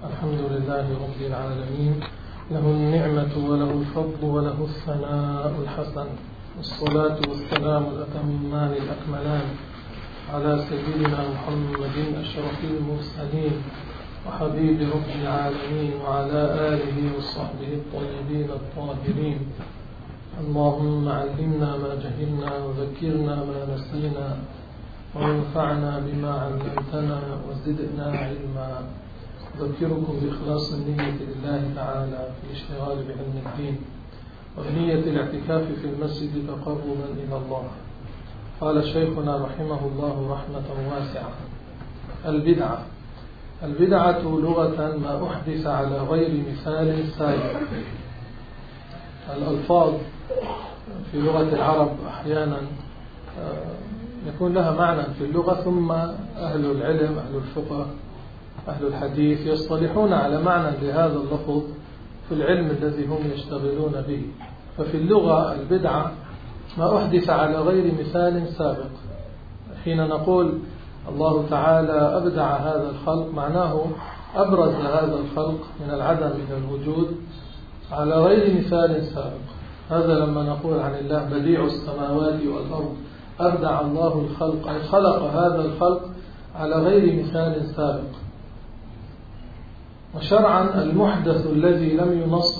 الحمد لله رب العالمين، له النعمة وله الفضل وله الثناء الحسن، والصلاة والسلام الأتمان الأكملان على سيدنا محمد أشرف المرسلين وحبيب رب العالمين وعلى آله وصحبه الطيبين الطاهرين. اللهم علمنا ما جهلنا وذكرنا ما نسينا وانفعنا بما علمتنا وزدنا علما. أذكركم بإخلاص النية لله تعالى في الاشتغال بعلم الدين ونية الاعتكاف في المسجد تقربا إلى الله. قال شيخنا رحمه الله رحمة واسعة: البدعة لغة ما أحدث على غير مثال سابق. الألفاظ في لغة العرب أحيانا يكون لها معنى في اللغة، ثم أهل العلم أهل الفقه أهل الحديث يصطلحون على معنى لهذا اللفظ في العلم الذي هم يشتغلون به. ففي اللغة البدعة ما أحدث على غير مثال سابق. حين نقول الله تعالى أبدع هذا الخلق، معناه أبرز هذا الخلق من العدم إلى الوجود على غير مثال سابق. هذا لما نقول عن الله بديع السماوات والأرض، أبدع الله الخلق، أي خلق هذا الخلق على غير مثال سابق. وشرعا المحدث الذي لم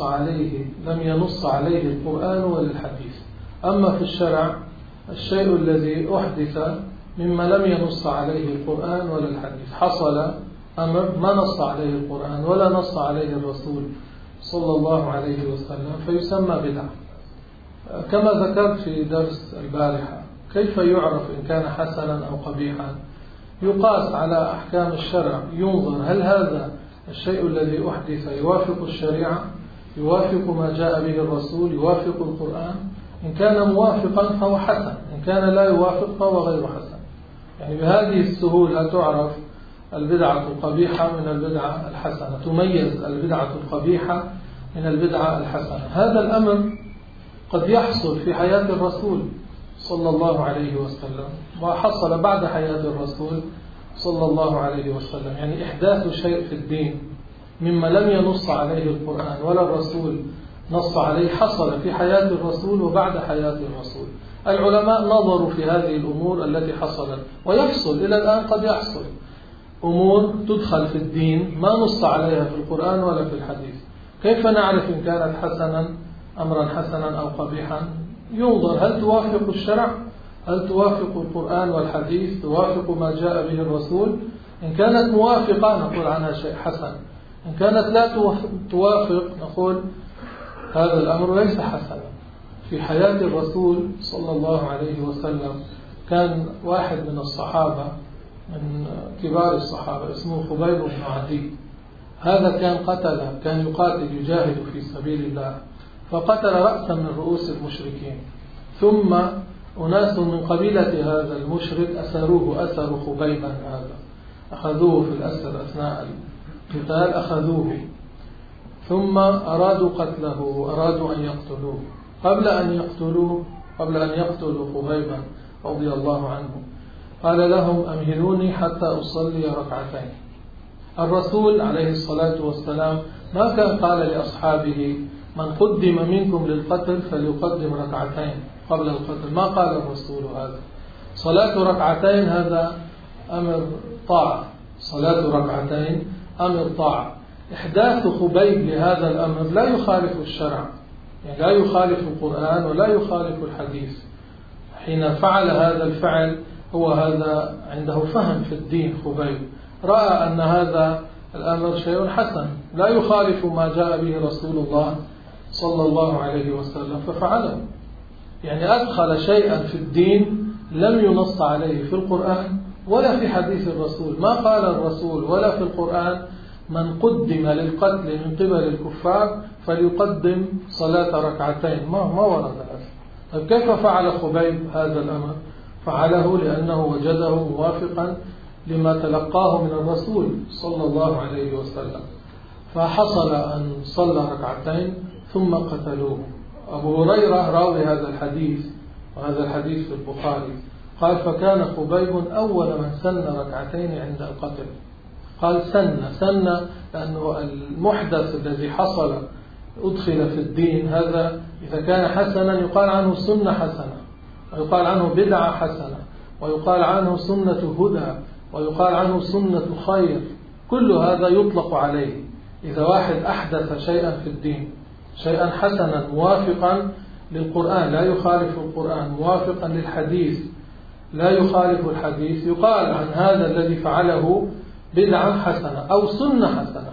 ينص عليه القرآن ولا الحديث. أما في الشرع الشيء الذي أحدث مما لم ينص عليه القرآن ولا الحديث، حصل أمر ما نص عليه القرآن ولا نص عليه الرسول صلى الله عليه وسلم فيسمى بدعة. كما ذكرت في درس البارحة، كيف يعرف إن كان حسنا أو قبيحا؟ يقاس على أحكام الشرع، ينظر هل هذا الشيء الذي أحدث يوافق الشريعة، يوافق ما جاء به الرسول، يوافق القرآن. إن كان موافقا فهو حسن، إن كان لا يوافق فهو غير حسن. يعني بهذه السهولة تعرف البدعة القبيحة من البدعة الحسنة، تميز البدعة القبيحة من البدعة الحسنة. هذا الأمر قد يحصل في حياة الرسول صلى الله عليه وسلم، وحصل بعد حياة الرسول صلى الله عليه وسلم. يعني إحداث شيء في الدين مما لم ينص عليه القرآن ولا الرسول نص عليه، حصل في حياة الرسول وبعد حياة الرسول. العلماء نظروا في هذه الأمور التي حصلت، ويحصل إلى الآن قد يحصل أمور تدخل في الدين ما نص عليها في القرآن ولا في الحديث. كيف نعرف إن كانت حسنا أمرا حسنا أو قبيحا؟ ينظر هل توافق الشرع، هل توافق القرآن والحديث، توافق ما جاء به الرسول. إن كانت موافقة نقول عنها شيء حسن، إن كانت لا توافق نقول هذا الأمر ليس حسنا. في حياة الرسول صلى الله عليه وسلم كان واحد من الصحابة من كبار الصحابة اسمه خبيب بن عدي. هذا كان يقاتل يجاهد في سبيل الله، فقتل رأسا من رؤوس المشركين. ثم أناس من قبيلة هذا المشرك أسروا خبيبا هذا، أخذوه في الأسر أثناء القتال، أخذوه ثم أرادوا قتله وأرادوا أن يقتلوه. قبل أن يقتلوا خبيبا رضي الله عنه قال لهم: أمهلوني حتى أصلي ركعتين. الرسول عليه الصلاة والسلام ما كان قال لأصحابه: من قدم منكم للقتل فليقدم ركعتين قبل القتل. ما قال الرسول هذا. صلاة ركعتين هذا أمر طاعة، صلاة ركعتين أمر طاعة. إحداث خبيب لهذا الأمر لا يخالف الشرع، يعني لا يخالف القرآن ولا يخالف الحديث. حين فعل هذا الفعل هو هذا عنده فهم في الدين. خبيب رأى أن هذا الأمر شيء حسن لا يخالف ما جاء به رسول الله صلى الله عليه وسلم ففعله. يعني أدخل شيئا في الدين لم ينص عليه في القرآن ولا في حديث الرسول. ما قال الرسول ولا في القرآن: من قدم للقتل من قبل الكفار فليقدم صلاة ركعتين. ما ورد هذا. طيب كيف فعل خبيب هذا الأمر؟ فعله لأنه وجده موافقا لما تلقاه من الرسول صلى الله عليه وسلم. فحصل أن صلى ركعتين ثم قتلوه. أبو هريرة راوي هذا الحديث، وهذا الحديث في البخاري، قال: فكان خبيب أول من سن ركعتين عند القتل. قال سن لأنه المحدث الذي حصل أدخل في الدين هذا إذا كان حسنا يقال عنه سنة حسنة، ويقال عنه بدعة حسنة، ويقال عنه سنة هدى، ويقال عنه سنة خير. كل هذا يطلق عليه إذا واحد أحدث شيئا في الدين، شيئا حسنا موافقا للقرآن لا يخالف القرآن، موافقا للحديث لا يخالف الحديث، يقال عن هذا الذي فعله بدعة حسنة أو سنة حسنة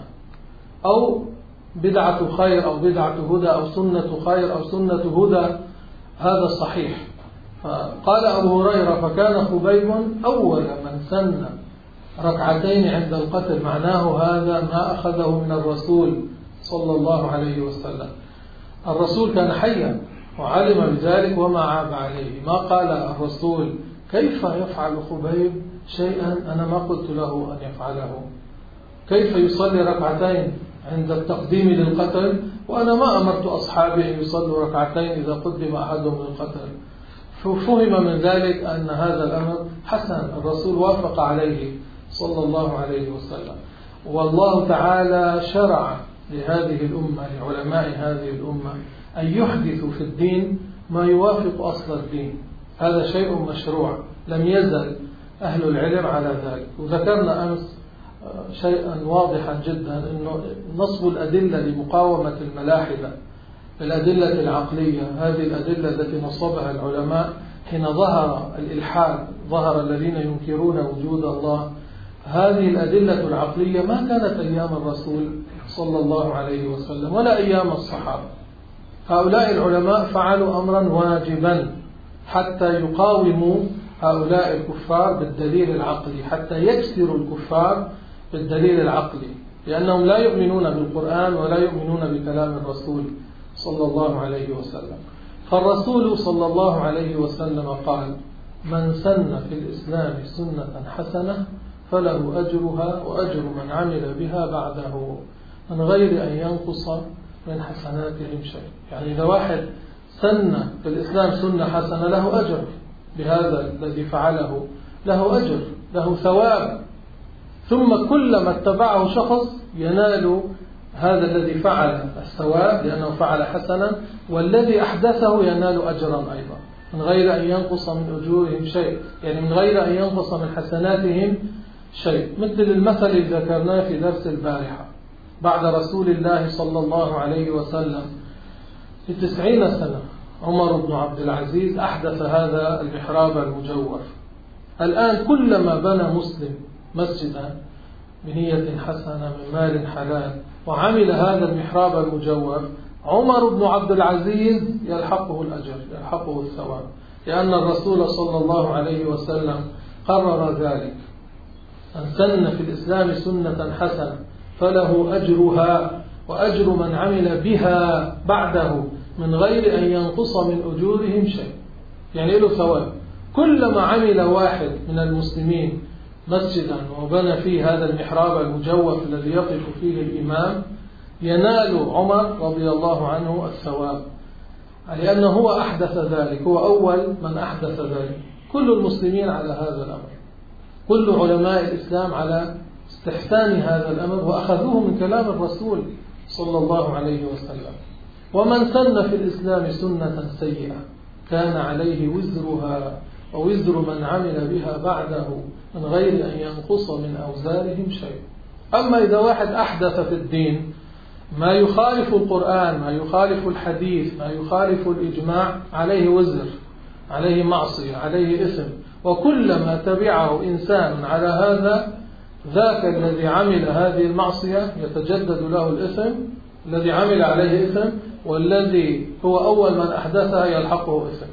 أو بدعة خير أو بدعة هدى أو سنة خير أو سنة هدى. هذا صحيح. فقال أبو هريرة فكان خبيب أول من سن ركعتين عند القتل، معناه هذا ما أخذه من الرسول صلى الله عليه وسلم. الرسول كان حيا وعلم بذلك وما عاب عليه. ما قال الرسول كيف يفعل خبيب شيئا أنا ما قلت له أن يفعله، كيف يصلي ركعتين عند التقديم للقتل وأنا ما أمرت أصحابي أن يصلوا ركعتين إذا قدم أحدهم للقتل. ففهم من ذلك أن هذا الأمر حسن، الرسول وافق عليه صلى الله عليه وسلم. والله تعالى شرع لهذه الأمة، لعلماء هذه الأمة، أن يحدثوا في الدين ما يوافق أصل الدين. هذا شيء مشروع، لم يزل أهل العلم على ذلك. وذكرنا أمس شيئا واضحا جدا، أنه نصب الأدلة لمقاومة الملاحدة، الأدلة العقلية، هذه الأدلة التي نصبها العلماء حين ظهر الإلحاد، ظهر الذين ينكرون وجود الله. هذه الأدلة العقلية ما كانت أيام الرسول صلى الله عليه وسلم ولا أيام الصحابة. هؤلاء العلماء فعلوا أمرا واجبا حتى يقاوموا هؤلاء الكفار بالدليل العقلي، حتى يكسروا الكفار بالدليل العقلي، لأنهم لا يؤمنون بالقرآن ولا يؤمنون بكلام الرسول صلى الله عليه وسلم. فالرسول صلى الله عليه وسلم قال من سن في الإسلام سنة حسنة فله أجرها وأجر من عمل بها بعده من غير أن ينقص من حسناتهم شيء. يعني إذا واحد سن في الإسلام سنة حسنة له أجر بهذا الذي فعله، له أجر، له ثواب. ثم كلما اتبعه شخص ينال هذا الذي فعل الثواب لأنه فعل حسنا، والذي أحدثه ينال أجرا أيضا من غير أن ينقص من أجورهم شيء، يعني من غير أن ينقص من حسناتهم شيء. مثل المثل الذي ذكرناه في درس البارحة، بعد رسول الله صلى الله عليه وسلم في 90 سنة عمر بن عبد العزيز أحدث هذا المحراب المجوف. الآن كلما بنى مسلم مسجدا بنية حسنة من مال حلال وعمل هذا المحراب المجوف، عمر بن عبد العزيز يلحقه الأجر، يلحقه الثواب، لأن الرسول صلى الله عليه وسلم قرر ذلك. من سن في الإسلام سنة حسنة فله أجرها وأجر من عمل بها بعده من غير أن ينقص من أجورهم شيء، يعني له ثواب. كلما عمل واحد من المسلمين مسجدا وبنى فيه هذا المحراب المجوف الذي يقف فيه الإمام ينال عمر رضي الله عنه الثواب، لأنه هو أحدث ذلك، هو أول من أحدث ذلك. كل المسلمين على هذا الأمر، كل علماء الإسلام على استحسان هذا الأمر وأخذوه من كلام الرسول صلى الله عليه وسلم. ومن سن في الإسلام سنة سيئة كان عليه وزرها ووزر من عمل بها بعده من غير أن ينقص من أوزارهم شيء. أما إذا واحد أحدث في الدين ما يخالف القرآن، ما يخالف الحديث، ما يخالف الإجماع، عليه وزر، عليه معصية، عليه إثم. وكلما تبعه إنسان على هذا، ذاك الذي عمل هذه المعصية يتجدد له الإثم، الذي عمل عليه إثم، والذي هو أول من أحدثها يلحقه إثم.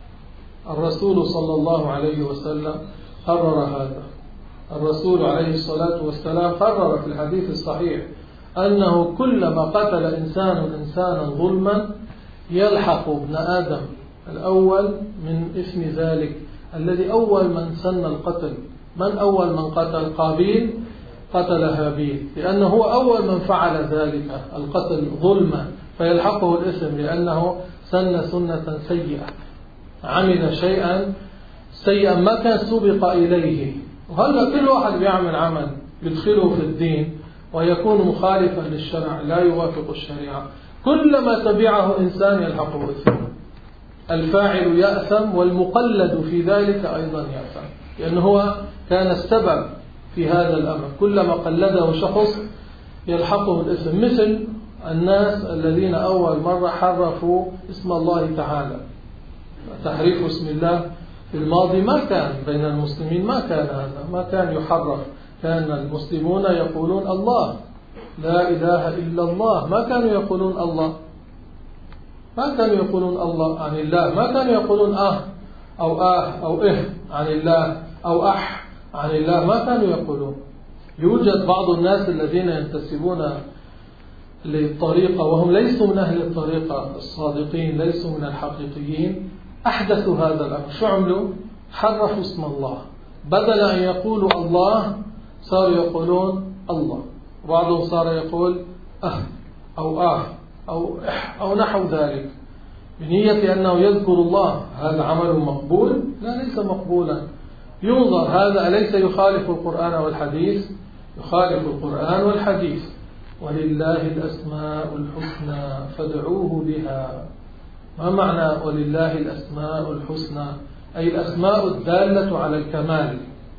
الرسول صلى الله عليه وسلم قرر هذا. الرسول عليه الصلاة والسلام قرر في الحديث الصحيح أنه كلما قتل إنسان إنسانا ظلما يلحق ابن آدم الأول من إثم ذلك الذي أول من سن القتل. من أول من قتل؟ قابيل قتل هابيل، لأنه هو أول من فعل ذلك القتل ظلما، فيلحقه الإثم لأنه سن سنة سيئة، عمل شيئا سيئا ما كان سبق إليه. وهلا كل واحد بيعمل عمل يدخله في الدين ويكون مخالفا للشرع لا يوافق الشريعة، كلما تبعه إنسان يلحقه إثم. الفاعل يأثم والمقلد في ذلك أيضا يأثم، لأنه هو كان السبب في هذا الأمر. كلما قلده شخص يلحقه الإثم، مثل الناس الذين أول مرة حرفوا اسم الله تعالى. تحريف اسم الله في الماضي ما كان بين المسلمين، ما كان هذا، ما كان يحرف. كان المسلمون يقولون الله، لا إله إلا الله، ما كانوا يقولون الله، ما كانوا يقولون الله عن الله، ما كانوا يقولون أو عن الله أو عن الله، ما كانوا يقولون. يوجد بعض الناس الذين ينتسبون للطريقة وهم ليسوا من أهل الطريقة الصادقين، ليسوا من الحقيقيين، أحدثوا هذا الأمر. شو عملوا؟ حرفوا اسم الله، بدل أن يقولوا الله صاروا يقولون الله. بعضهم صار يقول أو نحو ذلك بنية أنه يذكر الله. هذا عمل مقبول؟ لا، ليس مقبولا. ينظر هذا أليس يخالف القرآن والحديث؟ يخالف القرآن والحديث. ولله الأسماء الحسنى فادعوه بها. ما معنى ولله الأسماء الحسنى؟ أي الأسماء الدالة على الكمال،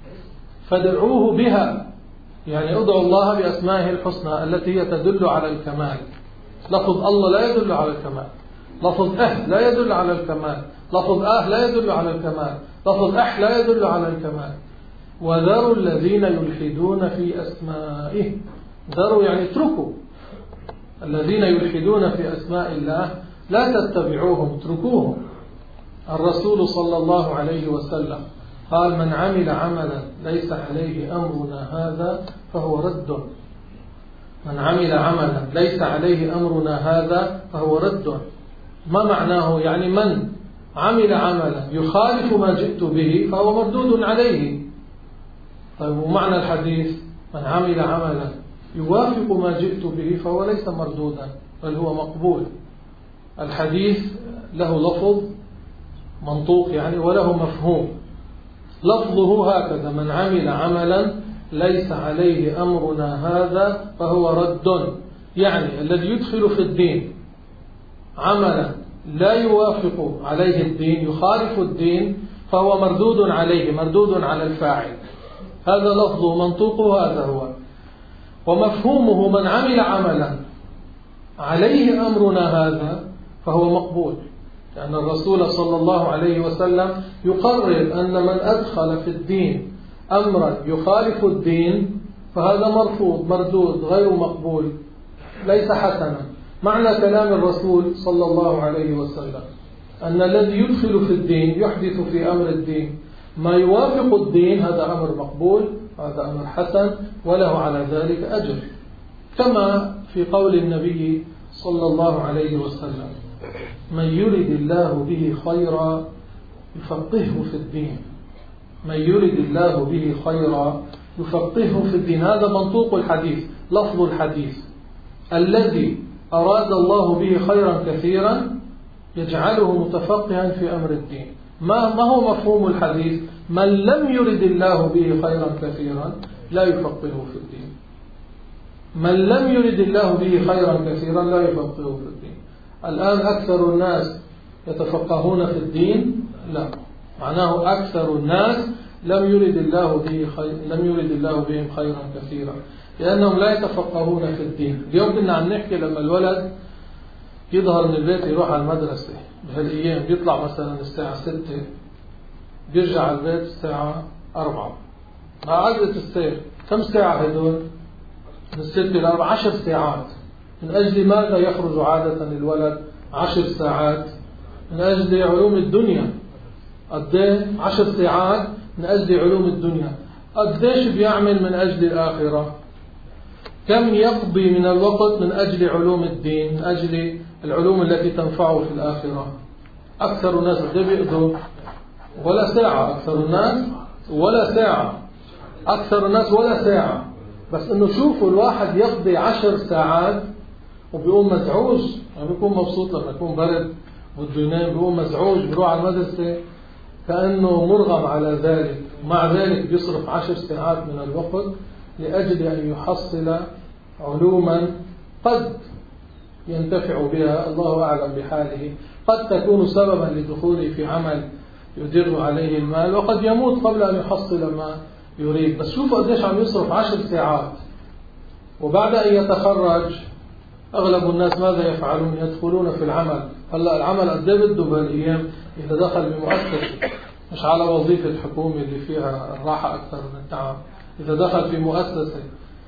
فادعوه بها، يعني ادعوا الله بأسمائه الحسنى التي هي تدل على الكمال. لفظ الله لا يدل على الكمال، لفظ لا يدل على الكمال، لفظ لا يدل على الكمال، لفظ لا يدل على الكمال. وذروا الذين يلحدون في أسمائه. ذروا يعني اتركوا الذين يلحدون في أسماء الله، لا تتبعوهم، اتركوهم. الرسول صلى الله عليه وسلم قال: من عمل عملا ليس عليه أمرنا هذا فهو رد. من عمل عملا ليس عليه أمرنا هذا فهو رد. ما معناه؟ يعني من عمل عملا يخالف ما جئت به فهو مردود عليه. طيب، ومعنى الحديث: من عمل عملا يوافق ما جئت به فهو ليس مردودا بل هو مقبول. الحديث له لفظ منطوق يعني، وله مفهوم. لفظه هكذا: من عمل عملا ليس عليه أمرنا هذا فهو رد، يعني الذي يدخل في الدين عملا لا يوافق عليه الدين، يخالف الدين، فهو مردود عليه، مردود على الفاعل. هذا لفظه، منطوقه هذا هو. ومفهومه: من عمل عملا عليه أمرنا هذا فهو مقبول، لأن الرسول صلى الله عليه وسلم يقرر أن من أدخل في الدين أمرا يخالف الدين فهذا مرفوض، مردود، غير مقبول، ليس حسنا. معنى كلام الرسول صلى الله عليه وسلم أن الذي يدخل في الدين، يحدث في أمر الدين ما يوافق الدين، هذا أمر مقبول، هذا أمر حسن، وله على ذلك أجر. كما في قول النبي صلى الله عليه وسلم: من يرد الله به خيرا يفقهه في الدين. من يرد الله به خيرا يفقهه في الدين. هذا منطوق الحديث، لفظ الحديث: الذي أراد الله به خيرا كثيرا يجعله متفقها في أمر الدين. ما هو مفهوم الحديث؟ من لم يرد الله به خيرا كثيرا لا يفقهه في الدين. من لم يرد الله به خيرا كثيرا لا يفقهه في الدين. الآن أكثر الناس يتفقهون في الدين؟ لا، معناه أكثر الناس لم يرد الله بهم خيرا كثيرا، لأنهم لا يتفقهون في الدين. اليوم كنا عم نحكي لما الولد يظهر من البيت يروح على المدرسة بهالأيام، بيطلع مثلا الساعة 6، بيرجع على البيت الساعة 4 مع عجلة السير. كم ساعة هدول؟ من 6 إلى 4، 10 ساعات. من أجل ماذا يخرج عادة الولد 10 ساعات؟ من أجل علوم الدنيا. قديه 10 ساعات من أجل علوم الدنيا. قديش بيعمل من أجل الآخرة؟ كم يقضي من الوقت من أجل علوم الدين، من أجل العلوم التي تنفعه في الآخرة؟ أكثر الناس قد بيقضوا ولا ساعة. أكثر الناس ولا ساعة. أكثر الناس ولا ساعة. بس إنه شوفوا الواحد يقضي 10 ساعات وبيقوم مزعوج، يعني بيكون مبسوط لما يكون برد بده ينام، بيقوم مزعوج، بيروح على المدرسة كأنه مرغم على ذلك. مع ذلك بيصرف 10 ساعات من الوقت لأجل أن يحصل علوما قد ينتفع بها، الله أعلم بحاله، قد تكون سببا لدخوله في عمل يدر عليه المال، وقد يموت قبل أن يحصل ما يريد. بس شوفوا قديش عم يصرف 10 ساعات، وبعد أن يتخرج أغلب الناس ماذا يفعلون؟ يدخلون في العمل. هلا العمل قد ايه بده بهالأيام؟ إذا دخل بمؤسسة، مش على وظيفة حكومة اللي فيها الراحة أكثر من التعب، إذا دخل في مؤسسة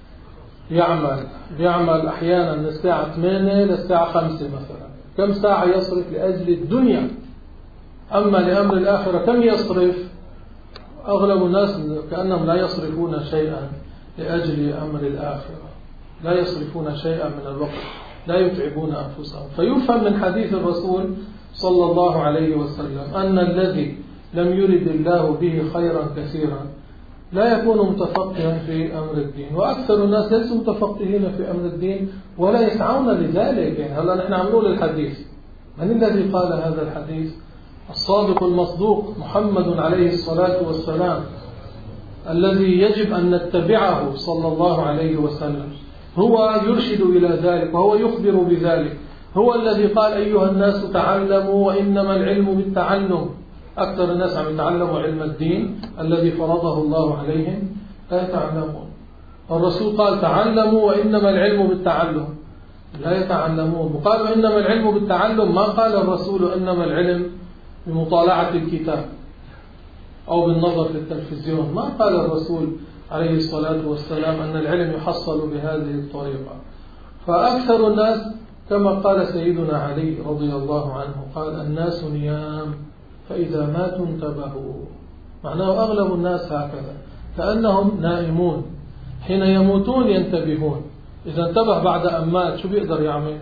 بيعمل أحيانا من الساعة 8 للساعة 5 مثلا، كم ساعة يصرف لأجل الدنيا؟ أما لأمر الآخرة كم يصرف؟ أغلب الناس كأنهم لا يصرفون شيئا لأجل أمر الآخرة، لا يصرفون شيئا من الوقت، لا يتعبون أنفسهم. فيفهم من حديث الرسول صلى الله عليه وسلم أن الذي لم يرد الله به خيرا كثيرا لا يكون متفقها في أمر الدين. وأكثر الناس ليسوا متفقهين في أمر الدين ولا يسعون لذلك. يعني هلا نحن عملوا الحديث، من الذي قال هذا الحديث؟ الصادق المصدوق محمد عليه الصلاة والسلام، الذي يجب أن نتبعه صلى الله عليه وسلم. هو يرشد إلى ذلك وهو يخبر بذلك. هو الذي قال أيها الناس تعلموا وإنما العلم بالتعلم. أكثر الناس عم يتعلموا علم الدين الذي فرضه الله عليهم لا يتعلمون. الرسول قال تعلموا وإنما العلم بالتعلم، لا يتعلمون. وقالوا إنما العلم بالتعلم، ما قال الرسول إنما العلم بمطالعة الكتاب أو بالنظر في التلفزيون. ما قال الرسول عليه الصلاة والسلام أن العلم يحصل بهذه الطريقة. فأكثر الناس كما قال سيدنا علي رضي الله عنه، قال الناس نيام فإذا ماتوا انتبهوا. معناه أغلب الناس هكذا، كأنهم نائمون، حين يموتون ينتبهون. إذا انتبه بعد أن مات شو بيقدر يعمل؟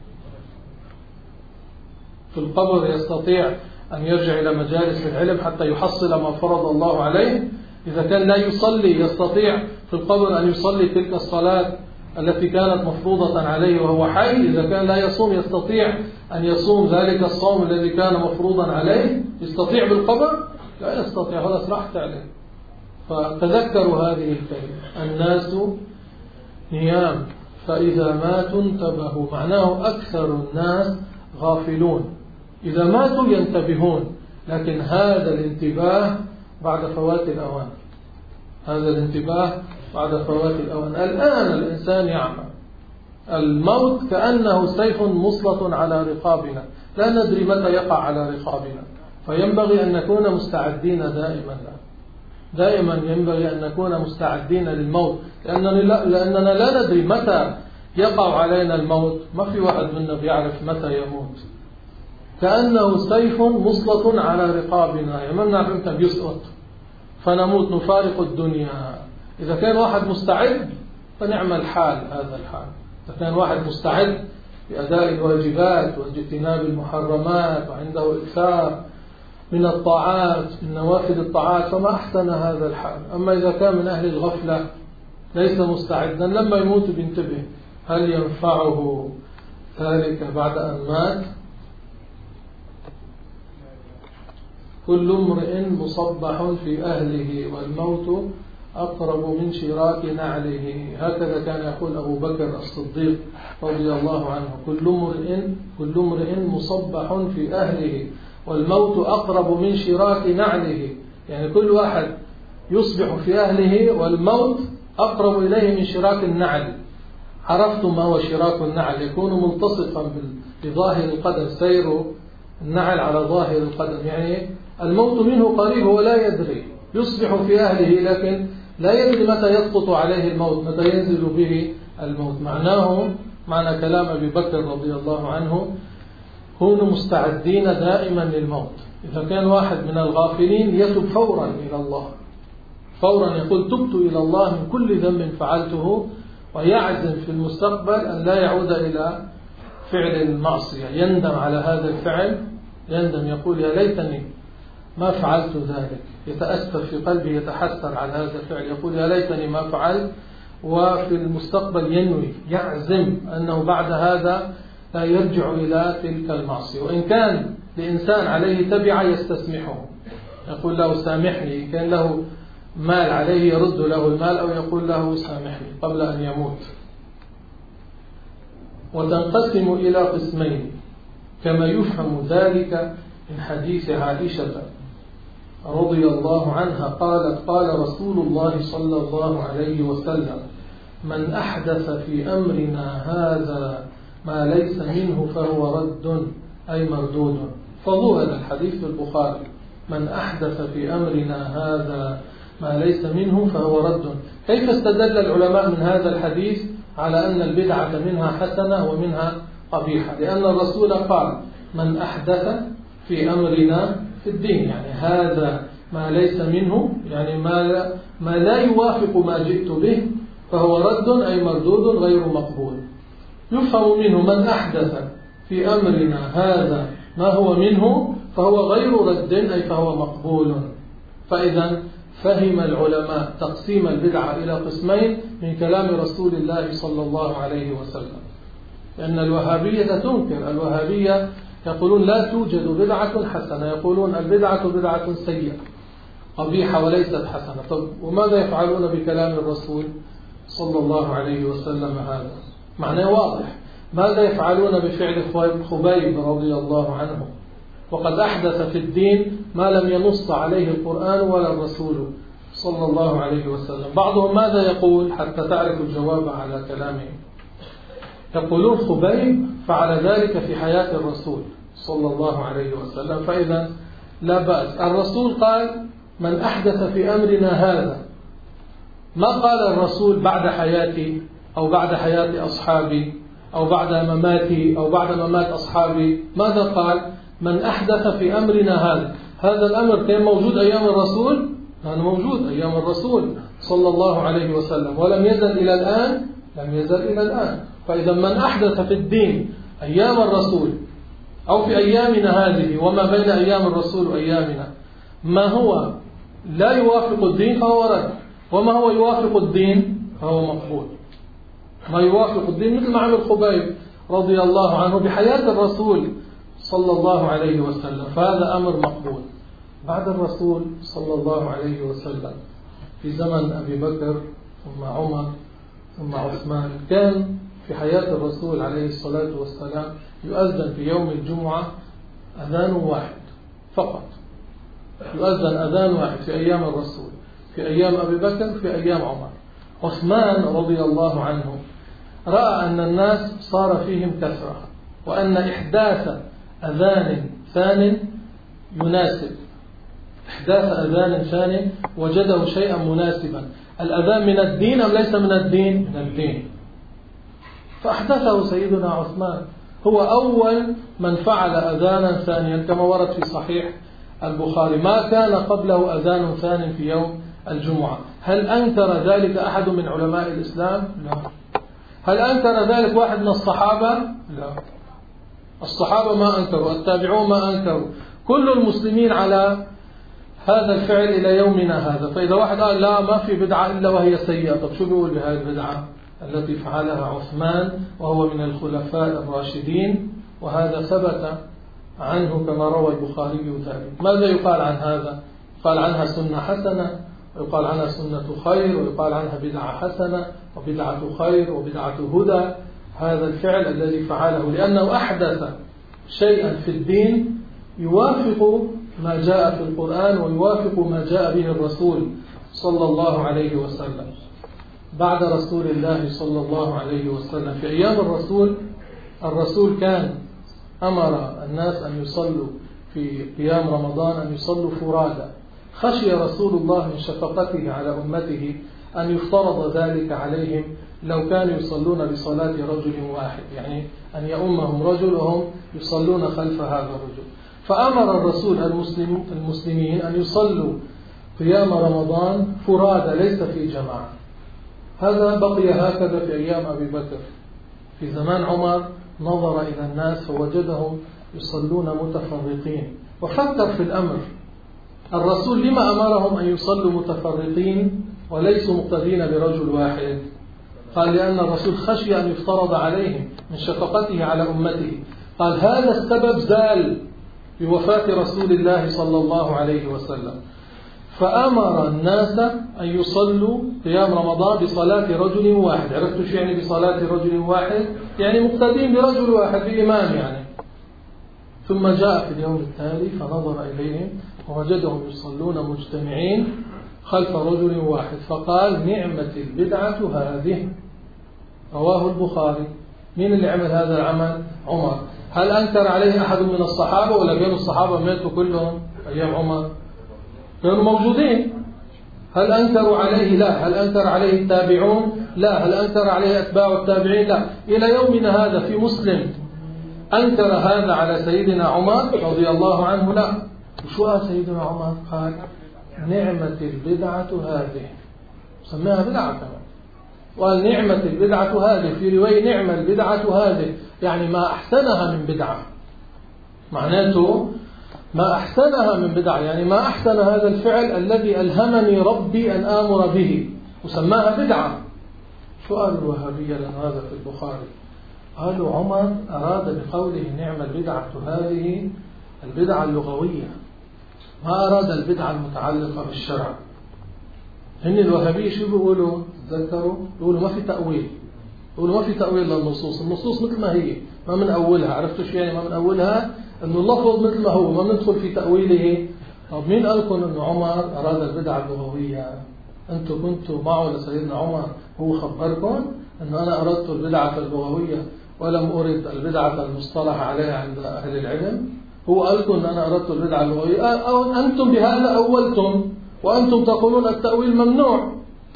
في القبر يستطيع أن يرجع إلى مجالس العلم حتى يحصل ما فرض الله عليه. إذا كان لا يصلي يستطيع في القبر أن يصلي تلك الصلاة التي كانت مفروضة عليه وهو حي. إذا كان لا يصوم يستطيع أن يصوم ذلك الصوم الذي كان مفروضا عليه. يستطيع بالقبر؟ لا يستطيع، خلاص راحت عليه. فتذكروا هذه الكلمة، الناس نيام فإذا ماتوا انتبهوا. معناه أكثر الناس غافلون، إذا ماتوا ينتبهون، لكن هذا الانتباه بعد فوات الأوان. هذا الانتباه بعد فوات الأوان. الآن الإنسان يعمل، الموت كأنه سيف مسلط على رقابنا، لا ندري متى يقع على رقابنا، فينبغي أن نكون مستعدين دائما. دائما ينبغي أن نكون مستعدين للموت، لأننا لا ندري متى يقع علينا الموت. ما في واحد منا بيعرف متى يموت. كأنه سيف مسلط على رقابنا، يعني ما بنعرف امتى بيسقط فنموت نفارق الدنيا. إذا كان واحد مستعد فنعم الحال، هذا الحال. إذا كان واحد مستعد بأداء الواجبات واجتناب المحرمات وعنده إكثار من الطاعات، من نوافذ الطاعات، فما أحسن هذا الحال. أما إذا كان من أهل الغفلة ليس مستعدا، لما يموت بينتبه، هل ينفعه ذلك بعد أن مات؟ كل امرئ مصبح في أهله والموت أقرب من شراك نعله. هكذا كان يقول أبو بكر الصديق رضي الله عنه، كل امرئ مصبح في أهله والموت أقرب من شراك نعله. يعني كل واحد يصبح في أهله والموت أقرب إليه من شراك النعل. عرفتم ما هو شراك النعل؟ يكون ملتصقا بظاهر القدم، سير النعل على ظاهر القدم، يعني الموت منه قريب ولا يدري. يصبح في أهله لكن لا يدري متى يسقط عليه الموت، متى ينزل به الموت. معنى كلام أبي بكر رضي الله عنه، كونوا مستعدين دائما للموت. إذا كان واحد من الغافلين يتوب فورا إلى الله، فورا يقول تبت إلى الله من كل ذنب فعلته، ويعزم في المستقبل أن لا يعود إلى فعل المعصية. يندم على هذا الفعل، يندم، يقول يا ليتني ما فعلت ذلك. يتأسف في قلبه، يتحسر على هذا الفعل، يقول يا ليتني ما فعلت. وفي المستقبل ينوي، يعزم أنه بعد هذا لا يرجع إلى تلك المعصية. وإن كان لإنسان عليه تبعة يستسمحه، يقول له سامحني. كان له مال عليه يرد له المال أو يقول له سامحني قبل أن يموت. وتنقسم إلى قسمين كما يفهم ذلك من حديث عائشة رضي الله عنها قالت قال رسول الله صلى الله عليه وسلم من أحدث في أمرنا هذا ما ليس منه فهو رد أي مردود. فضوا هذا الحديث في البخاري، من أحدث في أمرنا هذا ما ليس منه فهو رد. كيف استدل العلماء من هذا الحديث على أن البدعة منها حسنة ومنها قبيحة؟ لأن الرسول قال من أحدث في أمرنا في الدين، يعني هذا ما ليس منه، يعني ما لا يوافق ما جئت به فهو رد أي مردود غير مقبول. يفهم منه من أحدث في أمرنا هذا ما هو منه فهو غير رد أي فهو مقبول. فإذا فهم العلماء تقسيم البدعة إلى قسمين من كلام رسول الله صلى الله عليه وسلم. لأن الوهابية تنكر، الوهابية يقولون لا توجد بدعة حسنة، يقولون البدعة بدعة سيئة قبيحة وليست حسنة. طب وماذا يفعلون بكلام الرسول صلى الله عليه وسلم؟ هذا معناه واضح. ماذا يفعلون بفعل خبيب رضي الله عنه وقد أحدث في الدين ما لم ينص عليه القرآن ولا الرسول صلى الله عليه وسلم؟ بعضهم ماذا يقول حتى تعرف الجواب على كلامه؟ يقولون خبيب فعل ذلك في حياة الرسول صلى الله عليه وسلم، فإذا لا بأس. الرسول قال من أحدث في أمرنا هذا، ما قال الرسول بعد حياتي أو بعد حياة أصحابي أو بعد مماتي أو بعد ممات أصحابي. ماذا قال؟ من أحدث في أمرنا هذا. هذا الأمر كان موجود أيام الرسول، كان موجود أيام الرسول صلى الله عليه وسلم ولم يزل إلى الآن، لم يزل إلى الآن. فإذا من أحدث في الدين أيام الرسول أو في أيامنا هذه وما بين أيام الرسول وأيامنا ما هو لا يوافق الدين فهو رد، وما هو يوافق الدين فهو مقبول. ما يوافق الدين مثل ما عمل خبيب رضي الله عنه بحياة الرسول صلى الله عليه وسلم، فهذا أمر مقبول. بعد الرسول صلى الله عليه وسلم في زمن أبي بكر ثم عمر ثم عثمان كان في حياة الرسول عليه الصلاة والسلام يؤذن في يوم الجمعة أذان واحد فقط، يؤذن أذان واحد في أيام الرسول، في أيام أبي بكر، في أيام عمر. عثمان رضي الله عنه رأى أن الناس صار فيهم كثرة وأن إحداث أذان ثان يناسب، إحداث أذان ثان وجده شيئا مناسبا. الأذان من الدين أم ليس من الدين؟ من الدين. فأحدثه سيدنا عثمان، هو أول من فعل أذانا ثانيا كما ورد في صحيح البخاري، ما كان قبله أذان ثان في يوم الجمعة. هل أنكر ذلك أحد من علماء الإسلام؟ لا. هل أنكر ذلك واحد من الصحابة؟ لا. الصحابة ما أنكروا، التابعون ما أنكروا، كل المسلمين على هذا الفعل إلى يومنا هذا. فإذا واحد قال لا ما في بدعة إلا وهي سيئة، طب شو بيقول بهذه البدعة التي فعلها عثمان وهو من الخلفاء الراشدين؟ وهذا ثبت عنه كما روى البخاري ذلك. ماذا يقال عن هذا؟ يقال عنها سنة حسنة، ويقال عنها سنة خير، ويقال عنها بدعة حسنة وبدعة خير وبدعة هدى. هذا الفعل الذي فعله لأنه أحدث شيئا في الدين يوافق ما جاء في القرآن ويوافق ما جاء به الرسول صلى الله عليه وسلم. بعد رسول الله صلى الله عليه وسلم في أيام الرسول كان أمر الناس أن يصلوا في قيام رمضان أن يصلوا فرادى. خشي رسول الله من شفقته على أمته أن يفترض ذلك عليهم لو كانوا يصلون بصلاة رجل واحد، يعني أن يؤمهم رجل وهم يصلون خلف هذا الرجل. فأمر الرسول المسلمين أن يصلوا قيام رمضان فرادى ليس في جماعة. هذا بقي هكذا في أيام أبي بكر. في زمان عمر نظر إلى الناس فوجدهم يصلون متفرقين وفكر في الأمر. الرسول لما أمرهم أن يصلوا متفرقين وليسوا مقتدين برجل واحد؟ قال لأن الرسول خشي أن يفترض عليهم من شفقته على أمته. قال هذا السبب زال بوفاة رسول الله صلى الله عليه وسلم. فأمر الناس أن يصلوا قيام رمضان بصلاة رجل واحد. عرفتوا شو يعني بصلاة رجل واحد؟ يعني مقتدين برجل واحد بإمام يعني. ثم جاء في اليوم التالي فنظر إليهم ووجدهم يصلون مجتمعين خلف رجل واحد فقال نعمة البدعة هذه. رواه البخاري. مين اللي عمل هذا العمل؟ عمر. هل أنكر عليه أحد من الصحابة ولا كانوا الصحابة ماتوا كلهم أيام عمر؟ كانوا موجودين. هل أنكروا عليه؟ لا. هل أنكر عليه التابعون؟ لا. هل أنكر عليه أتباع التابعين؟ لا. إلى يومنا هذا في مسلم أنكر هذا على سيدنا عمر رضي الله عنه؟ لا. وشو قال سيدنا عمر؟ قال نعمة البدعة هذه. سماها بدعة كمان. وقال نعمة البدعة هذه. في رواية نعمة البدعة هذه، يعني ما أحسنها من بدعة. معناته ما أحسنها من بدعة، يعني ما أحسن هذا الفعل الذي ألهمني ربي أن آمر به، وسماها بدعة. شو قال الوهابية لأن هذا في البخاري؟ قالوا عمر أراد بقوله نعم البدعة هذه البدعة اللغوية، ما أراد البدعة المتعلقة بالشرع. هن الوهابية شو بيقولوا؟ تذكروا؟ بيقولوا ما في تأويل. بيقولوا ما في تأويل للنصوص. النصوص مثل ما هي، ما من أولها. عرفتوا شو يعني ما من أولها؟ إنه اللفظ مثل ما هو، ما ندخل في تأويله. طب مين قال لكم إنه عمر أراد البدعة اللغوية؟ أنتم كنتوا معه لسيدنا عمر، هو خبركم إنه أنا أردت البدعة اللغوية ولم أرد البدعة المصطلح عليها عند أهل العلم؟ هو قال لكم إن أنا أردت البدعة اللغوية، أو أنتم بهذا أولتم وأنتم تقولون التأويل ممنوع.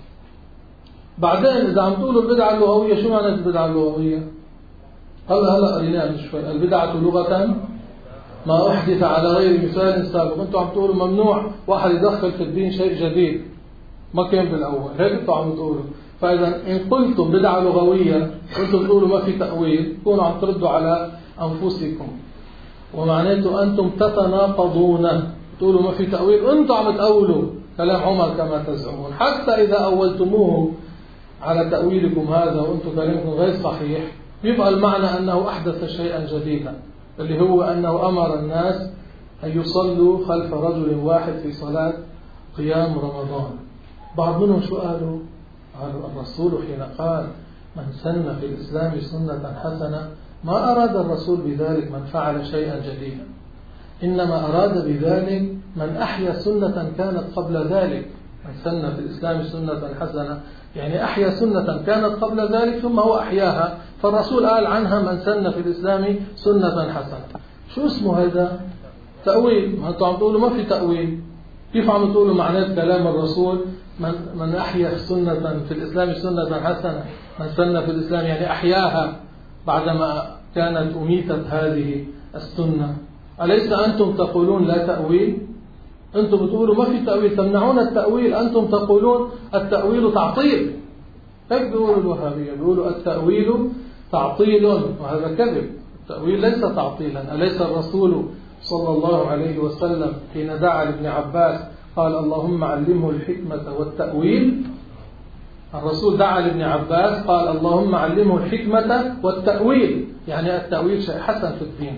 بعدين إذا عم تقولوا البدعة اللغوية، شو معنى البدعة اللغوية؟ هلا قريناها من شوي. البدعة لغة ما أحدث على غير مثال سابق. أنتم عم تقولوا ممنوع واحد يدخل في الدين شيء جديد ما كان بالأول، هيك أنتم عم تقولوا. فإذا إن قلتم بدعة لغوية وأنتم تقولوا ما في تأويل، تكونوا عم تردوا على أنفسكم، ومعناته أنتم تتناقضون. تقولوا ما في تأويل، أنتم عم تأولوا كلام عمر كما تزعمون. حتى إذا أولتموه على تأويلكم هذا وأنتم كلامكم غير صحيح، يبقى المعنى أنه أحدث شيئا جديدا، اللي هو أنه أمر الناس أن يصلوا خلف رجل واحد في صلاة قيام رمضان. بعض منهم شو قالوا؟ قالوا الرسول حين قال من سن في الإسلام سنة حسنة، ما أراد الرسول بذلك من فعل شيئا جديدا، إنما أراد بذلك من أحيا سنة كانت قبل ذلك. من سن في الإسلام سنة حسنة يعني أحيا سنة كانت قبل ذلك ثم هو أحياها، فالرسول قال عنها من سن في الإسلام سنة حسنة. شو اسمه هذا؟ تأويل. ما أنتم عم تقولوا ما في تأويل. كيف عم تقولوا معنات كلام الرسول من أحيا سنة في الإسلام سنة حسنة؟ من سن في الإسلام يعني أحياها بعدما كانت أميتت هذه السنة. أليس أنتم تقولون لا تأويل؟ أنتم بتقولوا ما في تأويل، تمنعون التأويل. أنتم تقولون التأويل تعطيل. هيك بيقولوا الوهابية، بيقولوا التأويل تعطيل، وهذا كذب. التأويل ليس تعطيلا. أليس الرسول صلى الله عليه وسلم حين دعا لابن عباس قال اللهم علمه الحكمة والتأويل؟ الرسول دعا لابن عباس قال اللهم علمه الحكمة والتأويل، يعني التأويل شيء حسن في الدين.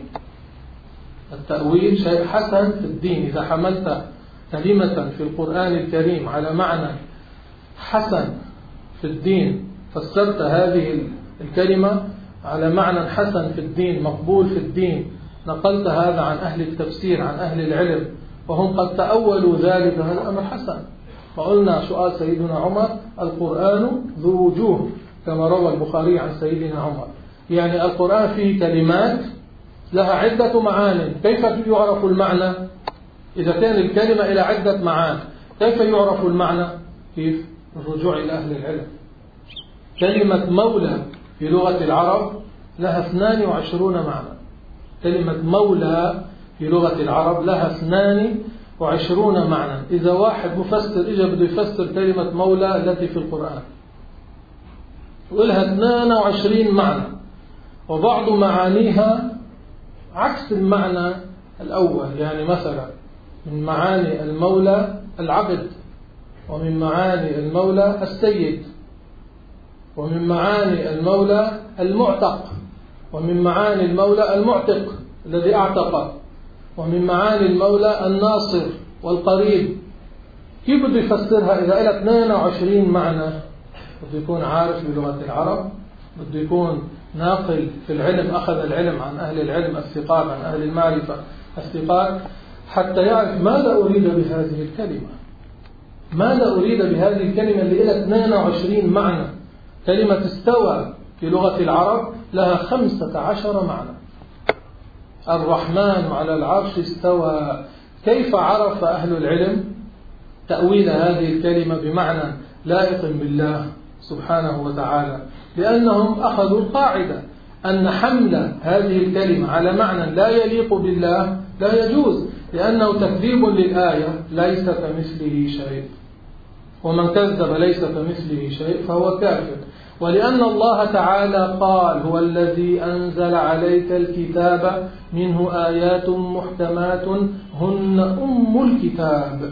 التأويل شيء حسن في الدين. إذا حملت كلمة في القرآن الكريم على معنى حسن في الدين، فسرت هذه الكلمة على معنى حسن في الدين مقبول في الدين، نقلت هذا عن أهل التفسير عن أهل العلم وهم قد تأولوا ذلك، هذا أمر حسن. فقلنا سؤال سيدنا عمر القرآن ذو وجوه كما روى البخاري عن سيدنا عمر، يعني القرآن فيه كلمات لها عدة معاني. كيف يعرف المعنى؟ إذا كان الكلمة إلى عدة معاني كيف يعرف المعنى؟ كيف؟ الرجوع إلى أهل العلم. كلمة مولى في لغة العرب لها 22 معنى. كلمة مولى في لغة العرب لها 22 معنى. إذا واحد مفسر إجا بده يفسر كلمة مولى التي في القرآن ولها 22 معنى، وبعض معانيها عكس المعنى الأول. يعني مثلا من معاني المولى العبد، ومن معاني المولى السيد، ومن معاني المولى المعتق، ومن معاني المولى المعتق الذي اعتق، ومن معاني المولى الناصر والقريب. كيف بده يفسرها إذا إلى 22 معنى؟ بده يكون عارف بلغة العرب، بده يكون ناقل في العلم، أخذ العلم عن أهل العلم الثقات، عن أهل المعرفة الثقات، حتى يعرف ماذا أريد بهذه الكلمة. ماذا أريد بهذه الكلمة اللي إلى 22 معنى؟ كلمة استوى في لغة العرب لها 15 معنى. الرحمن على العرش استوى. كيف عرف أهل العلم تأويل هذه الكلمة بمعنى لائق بالله سبحانه وتعالى؟ لأنهم أخذوا القاعدة أن حمل هذه الكلمة على معنى لا يليق بالله لا يجوز، لأنه تكذيب للآية ليس كمثله شيء، ومن كذب ليس كمثله شيء فهو كافر. ولأن الله تعالى قال هو الذي أنزل عليك الكتاب منه آيات محكمات هن أم الكتاب.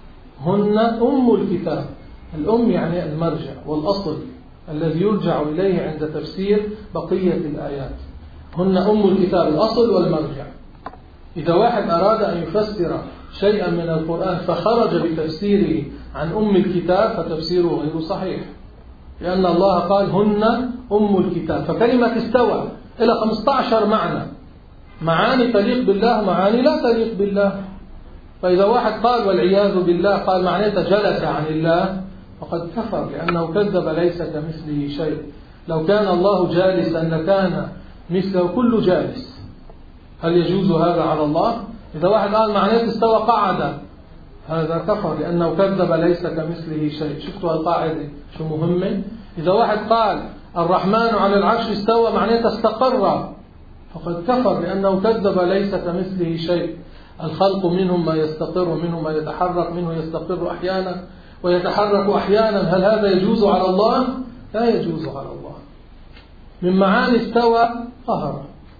هن أم الكتاب. الأم يعني المرجع والأصل الذي يرجع إليه عند تفسير بقية الآيات. هن أم الكتاب، الأصل والمرجع. إذا واحد أراد أن يفسر شيئا من القرآن فخرج بتفسيره عن أم الكتاب فتفسيره غير صحيح، لأن الله قال هن أم الكتاب. فكلمة استوى إلى 15 معنى، معاني تليق بالله ومعاني لا تليق بالله. فإذا واحد قال والعياذ بالله قال معناته جلس عن الله فقد كفر، لأنه كذب ليس كمثله شيء. لو كان الله جالسا لكان مثله كل جالس. هل يجوز هذا على الله؟ إذا واحد قال معناته استوى قعد، هذا كفر لأنه كذب ليس كمثله شيء. شفتوا القاعدة شو مهمة؟ إذا واحد قال الرحمن على العرش استوى معناته استقر، فقد كفر لأنه كذب ليس كمثله شيء. الخلق منهم ما يستقر ومنهم ما يتحرك، منه يستقر أحيانا ويتحرك أحيانا. هل هذا يجوز على الله؟ لا يجوز على الله. من معاني استوى قهر.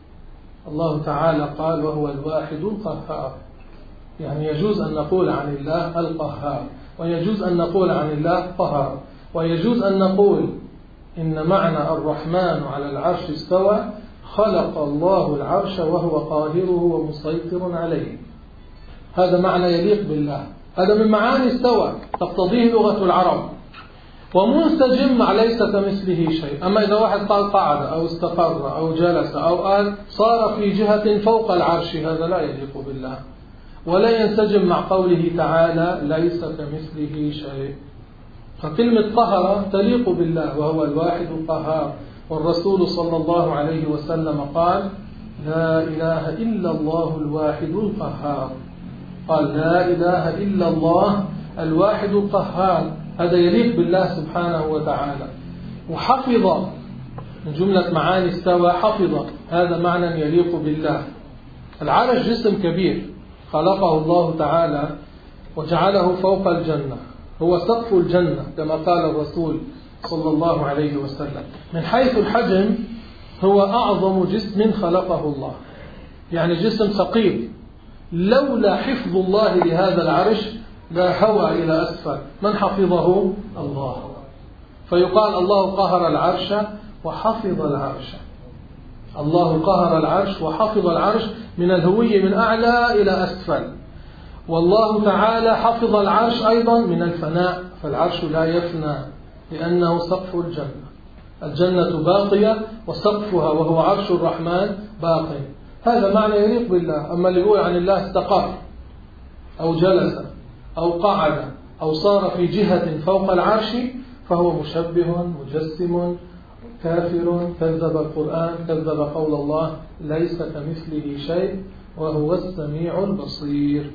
الله تعالى قال وهو الواحد القهار، يعني يجوز أن نقول عن الله القهار، ويجوز أن نقول عن الله قهار، ويجوز أن نقول إن معنى الرحمن على العرش استوى خلق الله العرش وهو قاهره ومسيطر عليه. هذا معنى يليق بالله، هذا من معاني استوى تقتضيه لغة العرب، ومنسجم مع ليس كمثله شيء. أما إذا واحد قال قعد أو استقر أو جلس أو قال صار في جهة فوق العرش، هذا لا يليق بالله ولا ينسجم مع قوله تعالى ليس كمثله شيء. فكلمة قهر تليق بالله وهو الواحد القهار. والرسول صلى الله عليه وسلم قال لا إله إلا الله الواحد القهار. قال لا إله إلا الله الواحد القهار. هذا يليق بالله سبحانه وتعالى. وحفظ من جملة معاني استوى حفظ، هذا معنى يليق بالله. العرش جسم كبير خلقه الله تعالى وجعله فوق الجنة، هو سقف الجنة كما قال الرسول صلى الله عليه وسلم. من حيث الحجم هو أعظم جسم خلقه الله، يعني جسم ثقيل. لولا حفظ الله لهذا العرش لا هوى إلى أسفل. من حفظه؟ الله. فيقال الله قهر العرش وحفظ العرش. الله قهر العرش وحفظ العرش من الهوية من أعلى إلى أسفل. والله تعالى حفظ العرش أيضا من الفناء، فالعرش لا يفنى لأنه سقف الجنة. الجنة باقية وسقفها وهو عرش الرحمن باقي. هذا معنى يليق بالله. أما اللي يقول عن الله استقر أو جلس أو قعد أو صار في جهة فوق العرش فهو مشبه مجسم كافر، كذب القرآن، كذب قول الله ليس كمثله شيء وهو السميع البصير.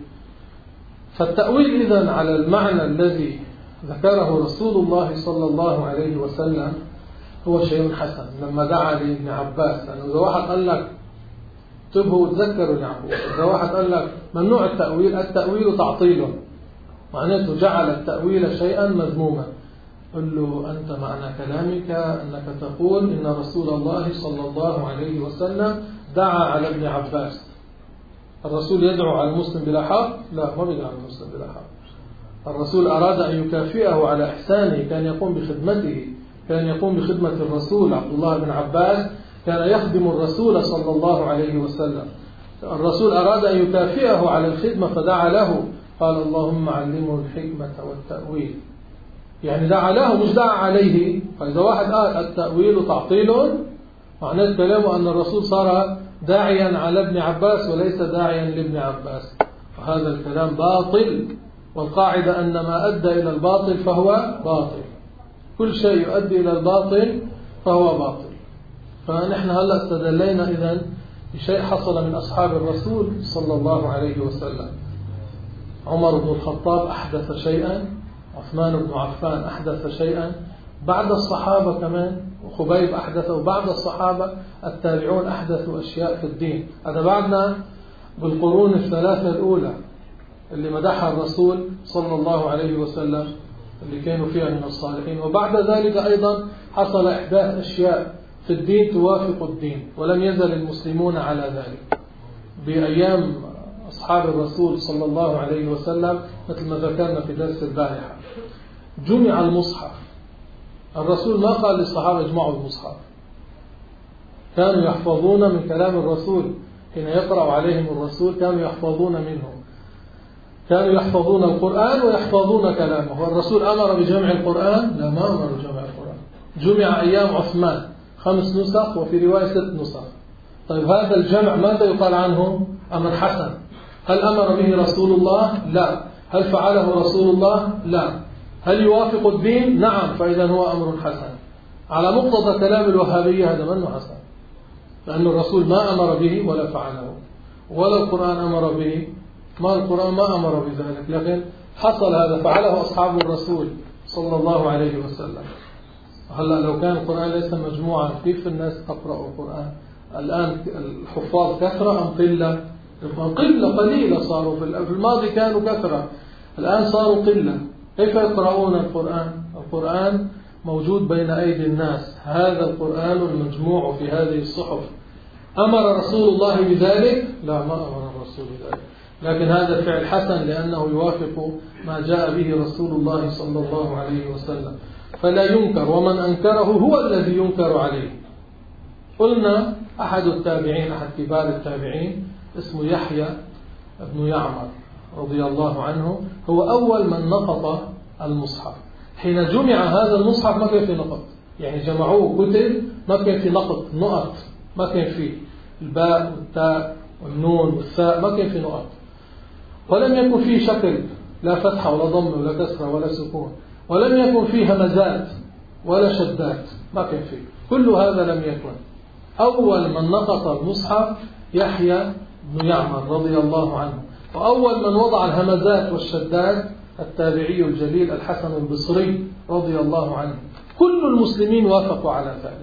فالتأويل إذن على المعنى الذي ذكره رسول الله صلى الله عليه وسلم هو شيء حسن. لما دعا لابن عباس، لأنه إذا واحد قال لك انتبهوا وتذكروا يعقوب، إذا واحد قال لك ممنوع التأويل، التأويل تعطيل، معناته جعل التأويل شيئا مذموما، قل له أنت معنى كلامك أنك تقول إن رسول الله صلى الله عليه وسلم دعا على ابن عباس. الرسول يدعو على المسلم بلا حق؟ لا، ما بيدعو على المسلم بلا حق. الرسول أراد أن يكافئه على إحسانه، كان يقوم بخدمته، كان يقوم بخدمة الرسول. عبد الله بن عباس كان يخدم الرسول صلى الله عليه وسلم. الرسول أراد أن يكافئه على الخدمة فدعا له قال اللهم علمه الحكمة والتأويل، يعني دعا له مش دعا عليه. فإذا واحد قال التأويل تعطيل، معناه كلامه أن الرسول صار داعيا على ابن عباس وليس داعيا لابن عباس، فهذا الكلام باطل. والقاعدة أن ما أدى إلى الباطل فهو باطل، كل شيء يؤدي إلى الباطل فهو باطل. فنحن هلأ استدلينا إذن بشيء حصل من أصحاب الرسول صلى الله عليه وسلم. عمر بن الخطاب أحدث شيئا، عثمان بن عفان أحدث شيئا، بعد الصحابة كمان وخبيب أحدث، وبعد الصحابة التابعون أحدثوا أشياء في الدين. هذا بعدنا بالقرون الثلاثة الأولى اللي مدحها الرسول صلى الله عليه وسلم اللي كانوا فيها من الصالحين. وبعد ذلك أيضا حصل إحداث أشياء في الدين توافق الدين، ولم يزل المسلمون على ذلك. بأيام أصحاب الرسول صلى الله عليه وسلم مثل ما ذكرنا في درس البارحة جمع المصحف. الرسول ما قال للصحابة اجمعوا المصحف، كانوا يحفظون من كلام الرسول حين يقرأ عليهم الرسول، كانوا يحفظون منه، كانوا يحفظون القرآن ويحفظون كلامه. والرسول أمر بجمع القرآن؟ لا، ما أمر بجمع القرآن. جمع أيام عثمان 5 نسخ وفي رواية 6 نسخ. طيب هذا الجمع ماذا يقال عنه؟ أمر حسن. هل أمر به رسول الله؟ لا. هل فعله رسول الله؟ لا. هل يوافق الدين؟ نعم. فإذا هو أمر حسن. على مقتضى كلام الوهابية هذا منه حسن، لأن الرسول ما أمر به ولا فعله، ولا القرآن أمر به، ما القرآن ما أمر بذلك، لكن حصل هذا فعله أصحاب الرسول صلى الله عليه وسلم. هلا لو كان القرآن ليس مجموعا كيف الناس تقرأ القرآن؟ الآن الحفاظ كثرة أم قلة؟ قليلة صاروا. في الماضي كانوا كثرة، الآن صاروا قلة. كيف يقرؤون القرآن؟ القرآن موجود بين أيدي الناس، هذا القرآن المجموع في هذه الصحف. أمر رسول الله بذلك؟ لا، ما أمر الرسول بذلك، لكن هذا الفعل حسن لأنه يوافق ما جاء به رسول الله صلى الله عليه وسلم، فلا ينكر، ومن أنكره هو الذي ينكر عليه. قلنا أحد التابعين، أحد كبار التابعين اسمه يحيى بن يعمر رضي الله عنه، هو أول من نقط المصحف. حين جمع هذا المصحف ما كان في نقط، يعني جمعوه كتب ما كان في نقط، ما كان فيه الباء والتاء والنون والثاء، ما كان في نقط، ولم يكن فيه شكل، لا فتحة ولا ضم ولا كسرة ولا سكون، ولم يكن فيه همزات ولا شدات، ما كان فيه، كل هذا لم يكن. أول من نقط المصحف يحيى بن يعمر رضي الله عنه، وأول من وضع الهمزات والشدات التابعي الجليل الحسن البصري رضي الله عنه. كل المسلمين وافقوا على ذلك.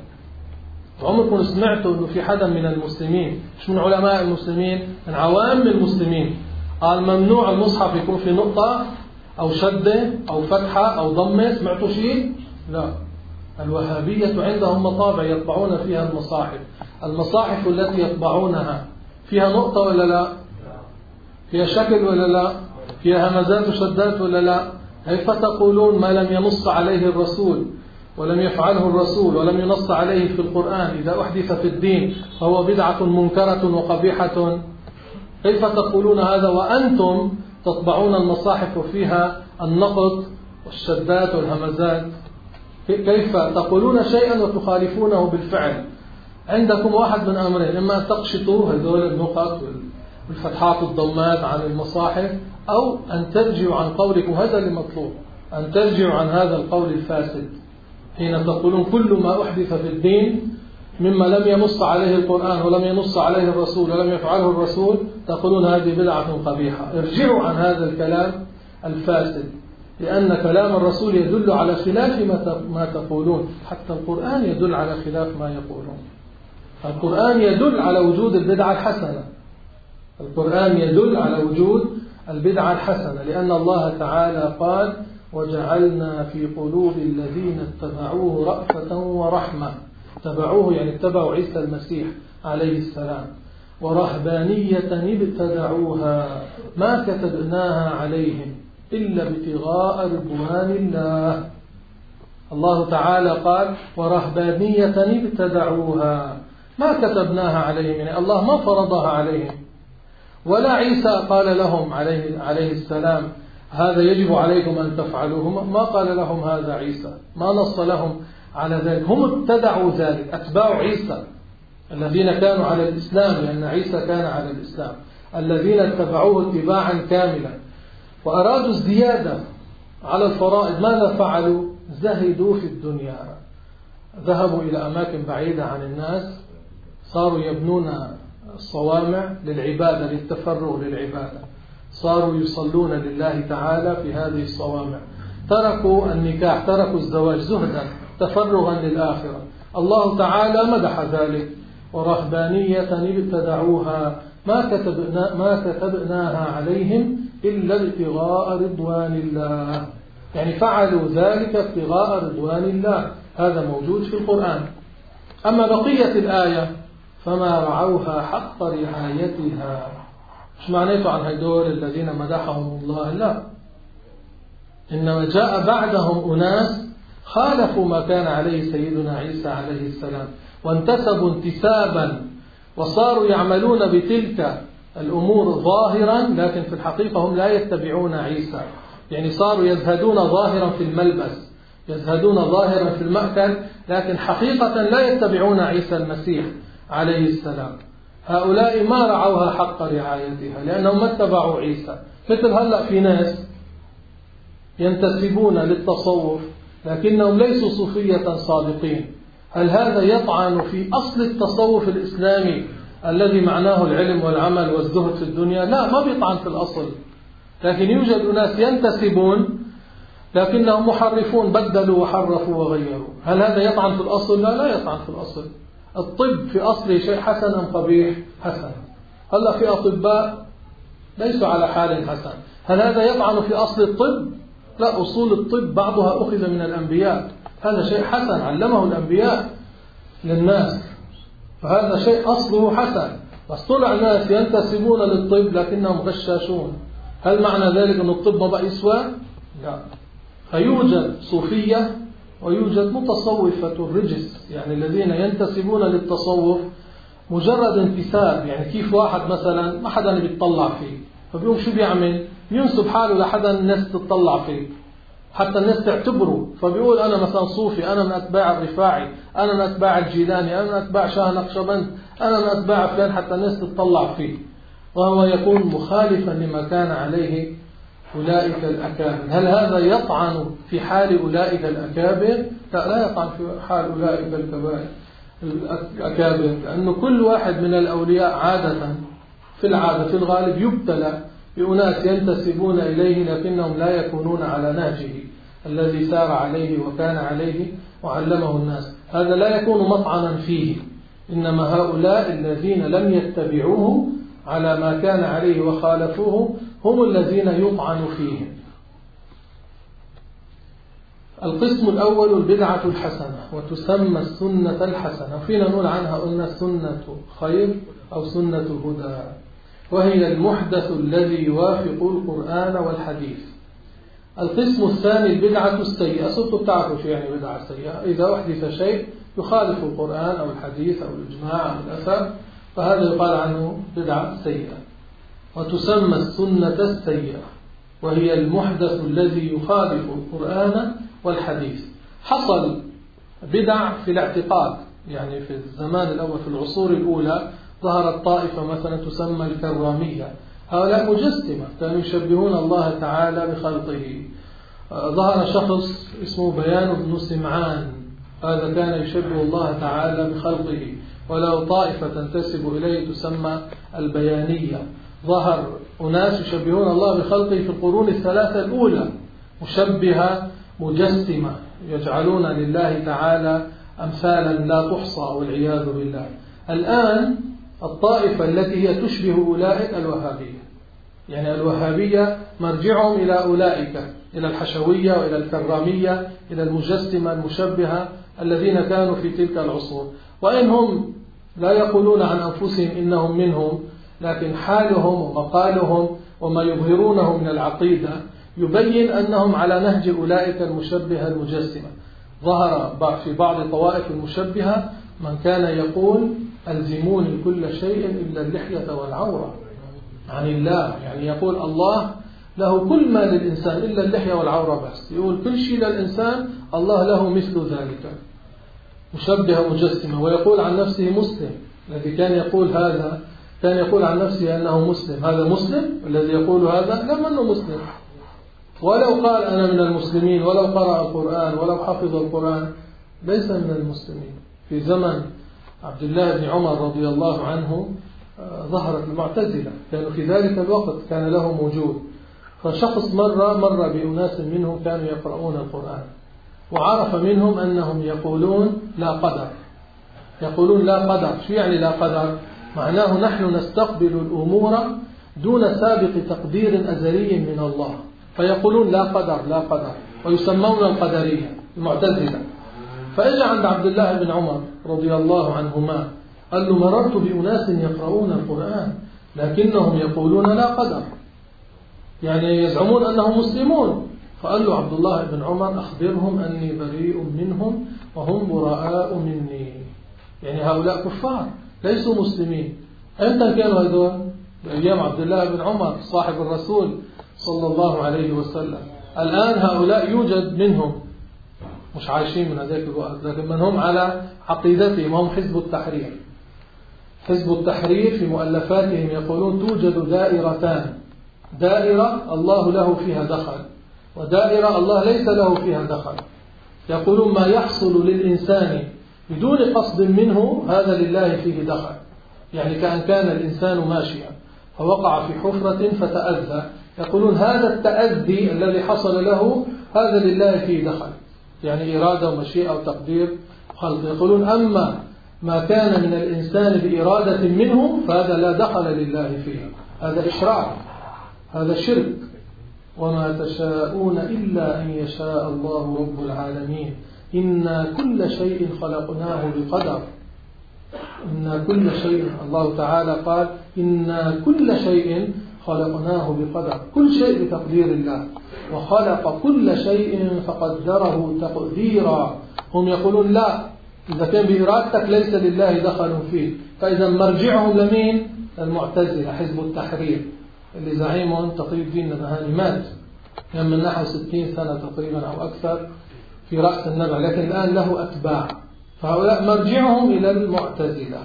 عمركم سمعتوا أنه في حدا من المسلمين، مش من علماء المسلمين، من عوام المسلمين، قال ممنوع المصحف يكون في نقطة أو شدة أو فتحة أو ضمة؟ سمعتوا شيء؟ لا. الوهابية عندهم مطابع يطبعون فيها المصاحف. المصاحف التي يطبعونها فيها نقطة ولا لا؟ فيها شكل ولا لا؟ فيها همزات وشدات ولا لا؟ كيف تقولون ما لم ينص عليه الرسول ولم يفعله الرسول ولم ينص عليه في القرآن إذا أحدث في الدين فهو بدعة منكرة وقبيحة؟ كيف تقولون هذا وأنتم تطبعون المصاحف فيها النقط والشدات والهمزات؟ كيف تقولون شيئا وتخالفونه بالفعل؟ عندكم واحد من أمرين، إما أن تقشطوا هذول النقط والفتحات والضمات عن المصاحف، أو أن ترجعوا عن قولكم، هذا اللي مطلوب، أن ترجعوا عن هذا القول الفاسد حين تقولون كل ما أحدث في الدين مما لم ينص عليه القرآن ولم ينص عليه الرسول ولم يفعله الرسول، تقولون هذه بدعة قبيحة. ارجعوا عن هذا الكلام الفاسد، لأن كلام الرسول يدل على خلاف ما تقولون، حتى القرآن يدل على خلاف ما يقولون. القرآن يدل على وجود البدعة الحسنة، القرآن يدل على وجود البدعة الحسنة، لأن الله تعالى قال وجعلنا في قلوب الذين اتبعوه رأفة ورحمة. اتبعوه يعني اتبعوا عيسى المسيح عليه السلام. ورهبانية ابتدعوها ما كتبناها عليهم إلا ابتغاء رضوان الله. الله تعالى قال ورهبانية ابتدعوها ما كتبناها عليهم، يعني الله ما فرضها عليهم. ولا عيسى قال لهم عليه السلام هذا يجب عليكم أن تفعلوه، ما قال لهم هذا عيسى، ما نص لهم على ذلك. هم ابتدعوا ذلك، أتباع عيسى الذين كانوا على الإسلام، لأن عيسى كان على الإسلام، الذين اتبعوه اتباعا كاملا وأرادوا الزيادة على الفرائض. ماذا فعلوا؟ زهدوا في الدنيا، ذهبوا إلى أماكن بعيدة عن الناس، صاروا يبنون الصوامع للعبادة، للتفرغ للعبادة، صاروا يصلون لله تعالى في هذه الصوامع، تركوا النكاح، تركوا الزواج زهدا تفرغا للآخرة. الله تعالى مدح ذلك: ورهبانية ابتدعوها ما كتبناها عليهم إلا ابتغاء رضوان الله. يعني فعلوا ذلك ابتغاء رضوان الله، هذا موجود في القرآن. أما بقية الآية فما رعوها حق رعايتها. مش معناته عن هدول الذين مدحهم الله، لا، إنما جاء بعدهم أناس خالفوا ما كان عليه سيدنا عيسى عليه السلام، وانتسبوا انتسابا، وصاروا يعملون بتلك الأمور ظاهرا، لكن في الحقيقة هم لا يتبعون عيسى. يعني صاروا يزهدون ظاهرا في الملبس، يزهدون ظاهرا في المأكل، لكن حقيقة لا يتبعون عيسى المسيح عليه السلام. هؤلاء ما رعوها حق رعايتها لأنهم ما اتبعوا عيسى. مثل هلأ في ناس ينتسبون للتصوف لكنهم ليسوا صوفية صادقين. هل هذا يطعن في أصل التصوف الإسلامي الذي معناه العلم والعمل والزهد في الدنيا؟ لا، ما بيطعن في الأصل. لكن يوجد أناس ينتسبون لكنهم محرفون، بدلوا وحرفوا وغيروا. هل هذا يطعن في الأصل؟ لا، لا يطعن في الأصل. الطب في أصله شيء حسن أم قبيح؟ حسن. هلا في أطباء ليسوا على حال حسن، هل هذا يطعن في أصل الطب؟ لا، أصول الطب بعضها أخذ من الأنبياء، هذا شيء حسن علمه الأنبياء للناس، فهذا شيء أصله حسن. بس طلع ناس ينتسبون للطب لكنهم غشاشون، هل معنى ذلك أن الطب ما بقى يسوى؟ لا. فيوجد صوفية ويوجد متصوفة الرجس، يعني الذين ينتسبون للتصوف مجرد انتساب. يعني كيف واحد مثلا ما حدا بيتطلع فيه، فبيقوم شو بيعمل؟ ينسب حاله لحدا الناس تتطلع فيه حتى الناس تعتبره، فبيقول أنا مثلا صوفي، أنا من أتباع الرفاعي، أنا من أتباع الجيلاني، أنا من أتباع شاه نقشبند، أنا من أتباع فلان، حتى الناس تتطلع فيه، وهو يكون مخالفا لما كان عليه أولئك الأكابر. هل هذا يطعن في حال أولئك الأكابر؟ لا يطعن في حال أولئك الأكابر، لأنه كل واحد من الأولياء عادة في الغالب يبتلى بأناس ينتسبون إليه لكنهم لا يكونون على نهجه الذي سار عليه وكان عليه وعلمه الناس. هذا لا يكون مطعنا فيه، إنما هؤلاء الذين لم يتبعوه على ما كان عليه وخالفوه هم الذين يطعن فيهم. القسم الأول البدعة الحسنة، وتسمى السنة الحسنة، وفينا نقول عنها قلنا سنة خير أو سنة هدى، وهي المحدث الذي يوافق القرآن والحديث. القسم الثاني البدعة السيئة. صرتوا بتعرفوا شو يعني بدعة سيئة، إذا أحدث شيء يخالف القرآن أو الحديث أو الإجماع أو الأثر فهذا يقال عنه بدعة سيئة. وتسمى السنة السيئة، وهي المحدث الذي يخالف القرآن والحديث. حصل بدع في الاعتقاد، يعني في الزمان الأول في العصور الأولى ظهرت طائفة مثلا تسمى الكرامية، هؤلاء مجسمة كانوا يشبهون الله تعالى بخلقه. ظهر شخص اسمه بيان بن سمعان، هذا كان يشبه الله تعالى بخلقه، ولو طائفة تنتسب إليه تسمى البيانية. ظهر أناس يشبهون الله بخلقه في القرون الثلاثة الأولى، مشبهة مجسمة، يجعلون لله تعالى أمثالا لا تحصى والعياذ بالله. الآن الطائفة التي هي تشبه أولئك الوهابية، يعني الوهابية مرجعهم إلى أولئك، إلى الحشوية وإلى الكرامية، إلى المجسمة المشبهة الذين كانوا في تلك العصور. وإن هم لا يقولون عن أنفسهم إنهم منهم، لكن حالهم ومقالهم وما يظهرونه من العقيدة يبين أنهم على نهج أولئك المشبهة المجسمة. ظهر في بعض طوائف المشبهة من كان يقول ألزموني كل شيء إلا اللحية والعورة، عن الله. يعني يقول الله له كل ما للإنسان إلا اللحية والعورة بس، يقول كل شيء للإنسان الله له مثل ذلك، مشبه مجسمة. ويقول عن نفسه مسلم، الذي كان يقول هذا كان يقول عن نفسه أنه مسلم. هذا مسلم الذي يقول هذا؟ لا، منه مسلم. ولو قال أنا من المسلمين، ولو قرأ القرآن، ولو حفظ القرآن، ليس من المسلمين. في زمن عبد الله بن عمر رضي الله عنه ظهرت المعتزلة، كانوا في ذلك الوقت كان لهم وجود. فشخص مر بأناس منهم كانوا يقرؤون القرآن، وعرف منهم أنهم يقولون لا قدر. يقولون لا قدر. شو يعني لا قدر؟ معناه نحن نستقبل الأمور دون سابق تقدير أزلي من الله، فيقولون لا قدر لا قدر، ويسمون القدرية المعتزلة. فإجا عند عبد الله بن عمر رضي الله عنهما قال له مررت بأناس يقرؤون القرآن لكنهم يقولون لا قدر، يعني يزعمون أنهم مسلمون. فقال له عبد الله بن عمر أخبرهم أني بريء منهم وهم براء مني. يعني هؤلاء كفار ليسوا مسلمين. أنت كانوا هذول بأيام عبد الله بن عمر صاحب الرسول صلى الله عليه وسلم. الآن هؤلاء يوجد منهم مش عايشين من هذاك الوقت، لكن من هم على عقيدتهم هم حزب التحرير. حزب التحرير في مؤلفاتهم يقولون توجد دائرتان، دائرة الله له فيها دخل، ودائرة الله ليس له فيها دخل. يقولون ما يحصل للإنسان بدون قصد منه هذا لله فيه دخل. يعني كأن كان الإنسان ماشيا فوقع في حفرة فتأذى، يقولون هذا التأذي الذي حصل له هذا لله فيه دخل، يعني إرادة ومشيئة وتقدير خلق. يقولون أما ما كان من الإنسان بإرادة منه فهذا لا دخل لله فيه، هذا إشراك، هذا شرك. وما تشاءون إلا أن يشاء الله رب العالمين إنا كل شيء خلقناه بقدر. إنا كل شيء، الله تعالى قال إنا كل شيء خلقناه بقدر، كل شيء بتقدير الله. وخلق كل شيء فقدره تقديرا. هم يقولون لا، إذا كان بإرادتك ليس لله دخل فيه. فإذا مرجعهم لمين؟ المعتزلة حزب التحرير اللي زعيمهم تقي الدين النبهاني مات من نحو 60 سنة تقريبا أو أكثر في رأس النبع، لكن الآن له أتباع. فهؤلاء مرجعهم إلى المعتزلة.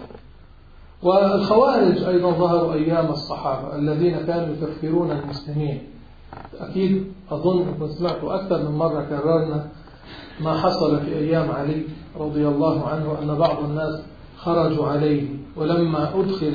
والخوارج أيضا ظهروا أيام الصحابة الذين كانوا يكفرون المسلمين. أكيد أظن أنكم سمعتوا أكثر من مرة كررنا ما حصل في أيام علي رضي الله عنه، أن بعض الناس خرجوا عليه، ولما أدخل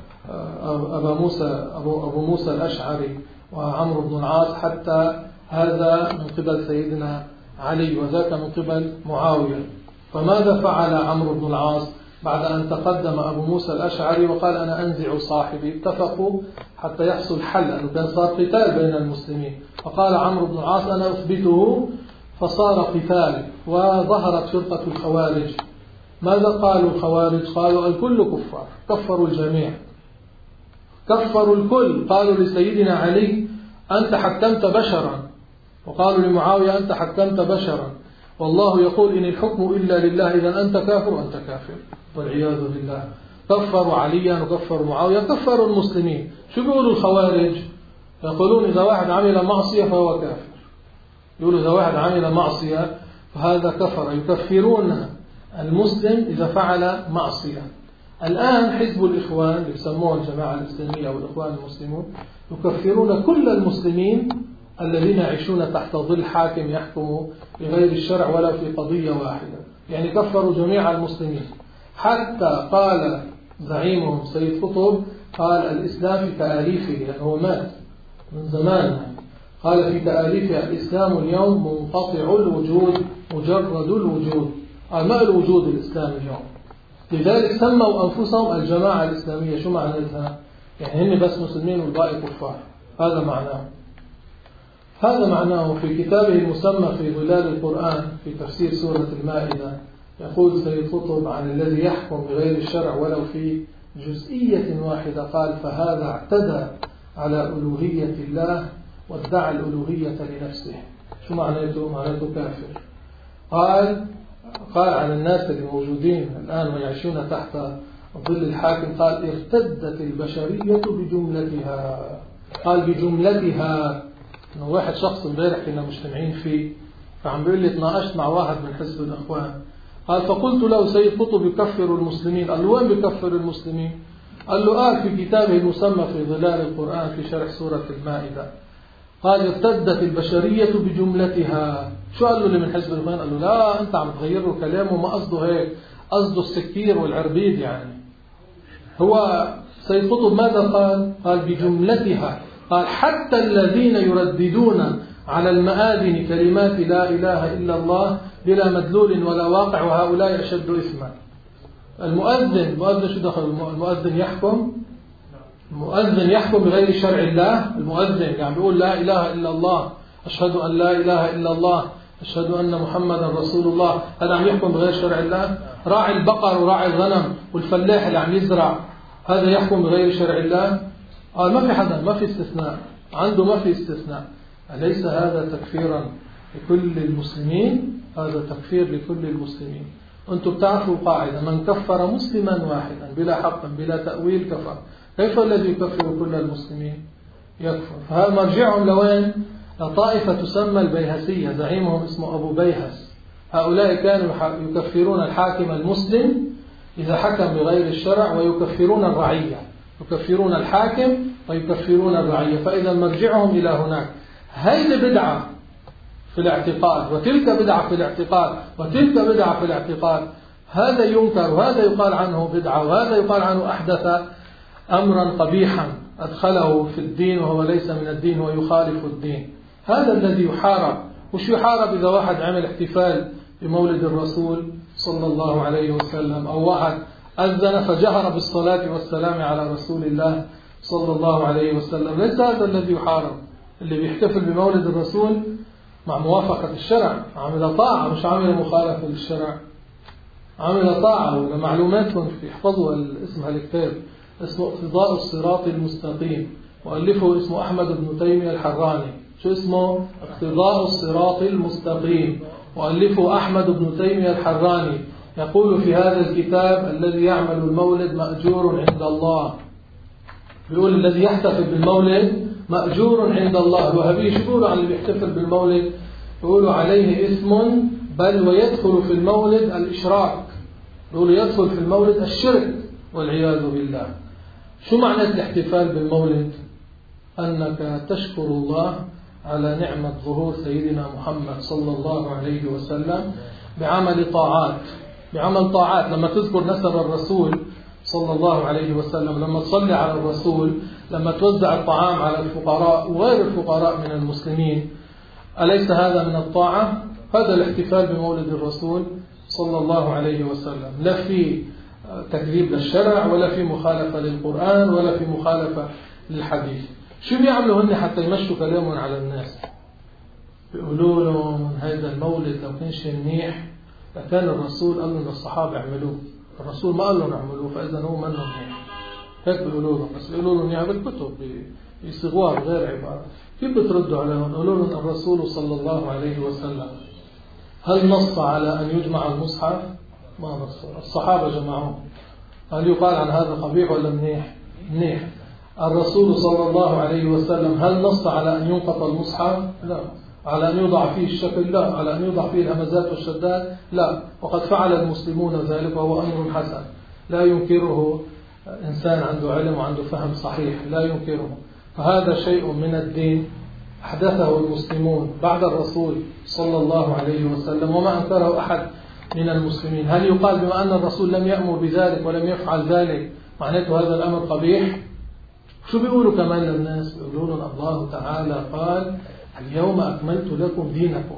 أبو موسى الأشعري وعمرو بن العاص، حتى هذا من قبل سيدنا علي وذاك من قبل معاوية. فماذا فعل عمرو بن العاص بعد أن تقدم أبو موسى الأشعري وقال أنا أنزع صاحبي؟ اتفقوا حتى يحصل حل، لأنه كان صار قتال بين المسلمين. فقال عمرو بن العاص أنا أثبته، فصار قتال وظهرت فرقة الخوارج. ماذا قالوا الخوارج؟ قالوا الكل كفار، كفروا الجميع، كفروا الكل. قالوا لسيدنا علي أنت حكمت بشرا، وقالوا لمعاوية أنت حكمت بشرا، والله يقول إن الحكم إلا لله، إذا أنت كافر وأنت كافر، والعياذ بالله. كفروا عليا وكفروا معاوية، كفروا المسلمين. شو بيقولوا الخوارج؟ يقولون إذا واحد عمل معصية فهو كافر. يقولوا إذا واحد عمل معصية فهذا كفر، يكفرون المسلم إذا فعل معصية. الآن حزب الإخوان اللي يسموه الجماعة الإسلامية والإخوان المسلمون يكفرون كل المسلمين الذين يعيشون تحت ظل حاكم يحكم بغير الشرع ولا في قضية واحدة، يعني كفروا جميع المسلمين. حتى قال زعيمهم سيد قطب قال الإسلام في تآليفه، لأنه مات من زمان، قال في تآليفه الإسلام اليوم منقطع الوجود مجرد الوجود، ما الوجود الإسلام اليوم. لذلك سموا أنفسهم الجماعة الإسلامية. شو معناتها؟ يعني هن بس مسلمين والباقي كفار، هذا معناه. هذا معناه في كتابه المسمى في ظلال القرآن في تفسير سورة المائدة، يقول سيد قطب عن الذي يحكم بغير الشرع ولو في جزئية واحدة، قال فهذا اعتدى على ألوهية الله وادعى الألوهية لنفسه. شو معناته؟ معناته كافر. قال عن الناس اللي موجودين الآن ويعيشون تحت ظل الحاكم قال ارتدت البشرية بجملتها. قال بجملتها. إنه واحد شخص امبارح كنا مجتمعين فيه فعم بيقول لي تناقشت مع واحد من حزب الإخوان، قال فقلت له سيد قطب يكفر المسلمين. قال له وين بكفر المسلمين؟ قال له في كتابه المسمى في ظلال القرآن في شرح سورة المائدة قال ارتدت البشرية بجملتها. شو قال له اللي من حزب الإخوان؟ قال له لا أنت عم تغير له كلامه، ما قصده هيك، قصده السكير والعربيد. يعني هو سيد قطب ماذا قال؟ قال بجملتها. قال حتى الذين يرددون على المآذن كلمات لا إله إلا الله بلا مدلول ولا واقع وهؤلاء أشد إثما. المؤذن شو دخل؟ المؤذن يحكم بغير شرع الله. المؤذن يعني بيقول لا إله إلا الله، أشهد أن لا إله إلا الله، أشهد أن محمدا رسول الله، هذا عم يحكم بغير شرع الله. راعي البقر وراعي الغنم والفلاح اللي عم يزرع هذا يحكم بغير شرع الله. ما في حدا، ما في استثناء عنده، ما في استثناء. أليس هذا تكفيرا لكل المسلمين؟ هذا تكفير لكل المسلمين. أنتم بتعرفوا قاعدة من كفر مسلما واحدا بلا حق بلا تأويل كفر. كيف الذي يكفر كل المسلمين؟ يكفر. فهذا مرجعهم لوين؟ لطائفة تسمى البيهسية، زعيمهم اسمه أبو بيهس. هؤلاء كانوا يكفرون الحاكم المسلم إذا حكم بغير الشرع، ويكفرون الرعية، يكفرون الحاكم ويكفرون الرعية. فإذا مرجعهم إلى هناك. هذه بدعة في الاعتقاد، وتلك بدعة في الاعتقاد، وتلك بدعة في الاعتقاد. هذا ينكر وهذا يقال عنه بدعة، وهذا يقال عنه أحدث أمرا قبيحا أدخله في الدين وهو ليس من الدين ويخالف الدين. هذا الذي يحارب. وش يحارب؟ إذا واحد عمل احتفال بمولد الرسول صلى الله عليه وسلم، أو واحد أذن فجهر بالصلاة والسلام على رسول الله صلى الله عليه وسلم. ليس هذا الذي يحارب. اللي بيحتفل بمولد الرسول مع موافقة الشرع عمل طاعة، مش عمل مخالفة للشرع، عمل طاعة. ولمعلوماتهم يحفظوا اسمها الكتاب اسمه اقتضاء الصراط المستقيم، وألفه اسمه أحمد بن تيمية الحراني. شو اسمه؟ اقتضاء الصراط المستقيم، وألفه أحمد بن تيمية الحراني. يقول في هذا الكتاب الذي يعمل المولد مأجور عند الله. بيقول الذي يحتفل بالمولد مأجور عند الله. الوهابية شو بيقولوا عن اللي بيحتفل بالمولد؟ بيقولوا عليه اسم، بل ويدخل في المولد الإشراك. بيقولوا يدخل في المولد الشرك والعياذ بالله. شو معنى الاحتفال بالمولد؟ أنك تشكر الله على نعمة ظهور سيدنا محمد صلى الله عليه وسلم بعمل طاعات. بعمل طاعات. لما تذكر نسب الرسول صلى الله عليه وسلم، لما تصلي على الرسول، لما توزع الطعام على الفقراء وغير الفقراء من المسلمين، أليس هذا من الطاعة؟ هذا الاحتفال بمولد الرسول صلى الله عليه وسلم. لا في تكذيب للشرع، ولا في مخالفة للقرآن، ولا في مخالفة للحديث. شو بيعملوا هن حتى يمشوا كلامهم على الناس؟ بيقولوا لهم هذا المولد لو كانش منيح لكان الرسول قال لهم للصحابة اعملوه. الرسول ما قال لهم اعملوه، فإذا هو منه منيح. هيك بيقولوا لهم. بس بيقولوا لهم يعني بالكتب يصيغوها بغير عبارة. كيف بتردوا عليهم؟ يقولوا لهم الرسول صلى الله عليه وسلم هل نص على أن يجمع المصحف؟ ما نص. الصحابة جمعوه. هل يقال عن هذا قبيح ولا منيح؟ منيح. الرسول صلى الله عليه وسلم هل نص على أن ينقط المصحف؟ لا. على أن يوضع فيه الشكل؟ لا. على أن يوضع فيه الهمزات والشدات؟ لا. وقد فعل المسلمون ذلك وهو أمر حسن لا ينكره إنسان عنده علم وعنده فهم صحيح، لا ينكره. فهذا شيء من الدين أحدثه المسلمون بعد الرسول صلى الله عليه وسلم، وما أنكره أحد من المسلمين. هل يقال بما أن الرسول لم يأمر بذلك ولم يفعل ذلك معناته هذا الأمر قبيح؟ شو بيقولوا كمان للناس؟ بيقولون الله تعالى قال اليوم أكملت لكم دينكم.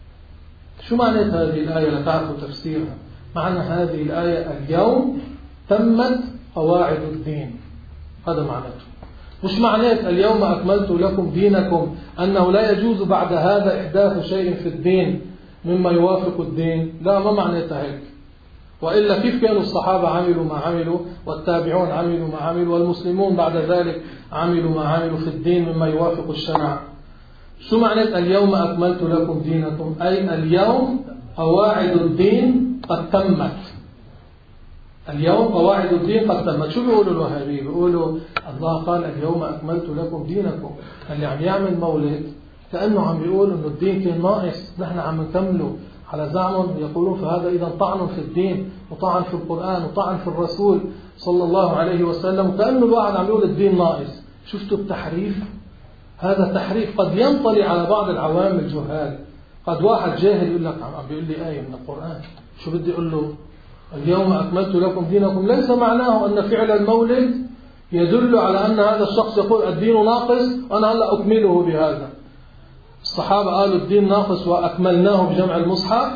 شو معنى هذه الآية لتعرفوا تفسيرها؟ معنى هذه الآية اليوم تمت قواعد الدين. هذا معناته. مش معناه اليوم أكملت لكم دينكم أنه لا يجوز بعد هذا إحداث شيء في الدين مما يوافق الدين. لا، ما معناته هيك. وإلا كيف كانوا الصحابة عملوا ما عملوا، والتابعون عملوا ما عملوا، والمسلمون بعد ذلك عملوا ما عملوا في الدين مما يوافق الشرع. شو معنى اليوم أكملت لكم دينكم؟ أي اليوم قواعد الدين قد تمت. اليوم قواعد الدين قد تمت. شو بيقولوا الوهابية؟ بيقولوا الله قال اليوم أكملت لكم دينكم. اللي عم يعمل مولد كأنه عم بيقول إنه الدين كان ناقص، نحن عم نكمله على زعمهم. يقولون فهذا إذا طعن في الدين وطعن في القرآن وطعن في الرسول صلى الله عليه وسلم، وكأنه الواحد عم يقول الدين ناقص. شفتوا التحريف؟ هذا تحريف قد ينطلي على بعض العوام الجهال. قد واحد جاهل يقول لك عم بيقول لي آية من القرآن، شو بدي أقول له؟ اليوم أكملت لكم دينكم ليس معناه أن فعل المولد يدل على أن هذا الشخص يقول الدين ناقص وأنا هلأ أكمله بهذا. الصحابة قالوا الدين ناقص وأكملناه بجمع المصحف.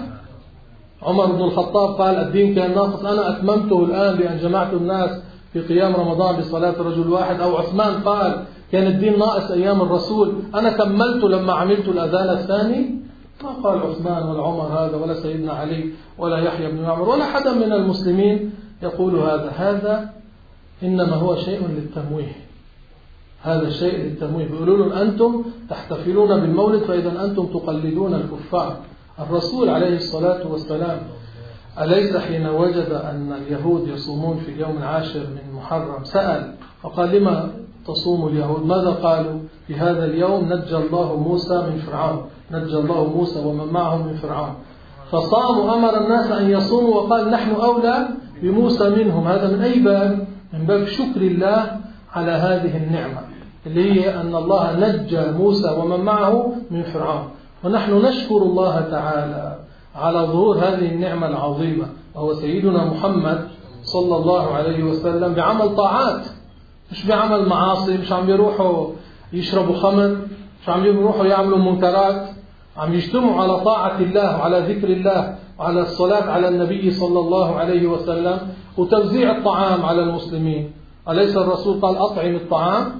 عمر بن الخطاب قال الدين كان ناقص أنا أتممته الآن بأن جمعت الناس في قيام رمضان بصلاة رجل واحد. أو عثمان قال كان الدين ناقص أيام الرسول أنا كملته لما عملت الأذان الثاني. ما قال عثمان ولا عمر هذا، ولا سيدنا علي ولا يحيى بن عمر ولا حدا من المسلمين يقول هذا. هذا إنما هو شيء للتمويه. هذا شيء للتمويه. بيقولوا لهم أنتم تحتفلون بالمولد فإذا أنتم تقلدون الكفار. الرسول عليه الصلاة والسلام أليس حين وجد أن اليهود يصومون في اليوم العاشر من محرم سأل فقال لما تصوم اليهود؟ ماذا قالوا؟ في هذا اليوم نجى الله موسى من فرعون، نجى الله موسى ومن معه من فرعون. فصاموا أمر الناس أن يصوموا وقال نحن أولى بموسى منهم. هذا من أي باب؟ من باب شكر الله على هذه النعمة اللي هي أن الله نجى موسى ومن معه من فرعون. ونحن نشكر الله تعالى على ظهور هذه النعمة العظيمة، وهو سيدنا محمد صلى الله عليه وسلم بعمل طاعات، مش بعمل معاصي. مش عم بيروحوا يشربوا خمر، مش عم بيروحوا يعملوا منكرات، عم يجتمعوا على طاعة الله وعلى ذكر الله وعلى الصلاة على النبي صلى الله عليه وسلم وتوزيع الطعام على المسلمين. أليس الرسول قال أطعم الطعام؟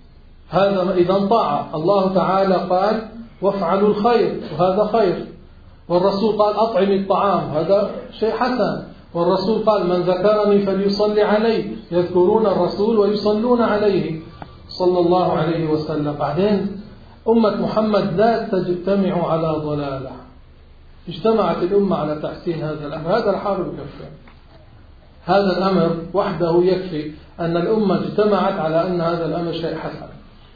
هذا إذا طاعة. الله تعالى قال وافعلوا الخير، وهذا خير. والرسول قال أطعم الطعام، هذا شيء حسن. والرسول قال من ذكرني فليصلي عليه، يذكرون الرسول ويصلون عليه صلى الله عليه وسلم. بعدين أمة محمد لا تجتمع على ضلالة، اجتمعت الأمة على تحسين هذا الأمر. هذا الحال يكفي، هذا الأمر وحده يكفي أن الأمة اجتمعت على أن هذا الأمر شيء حسن.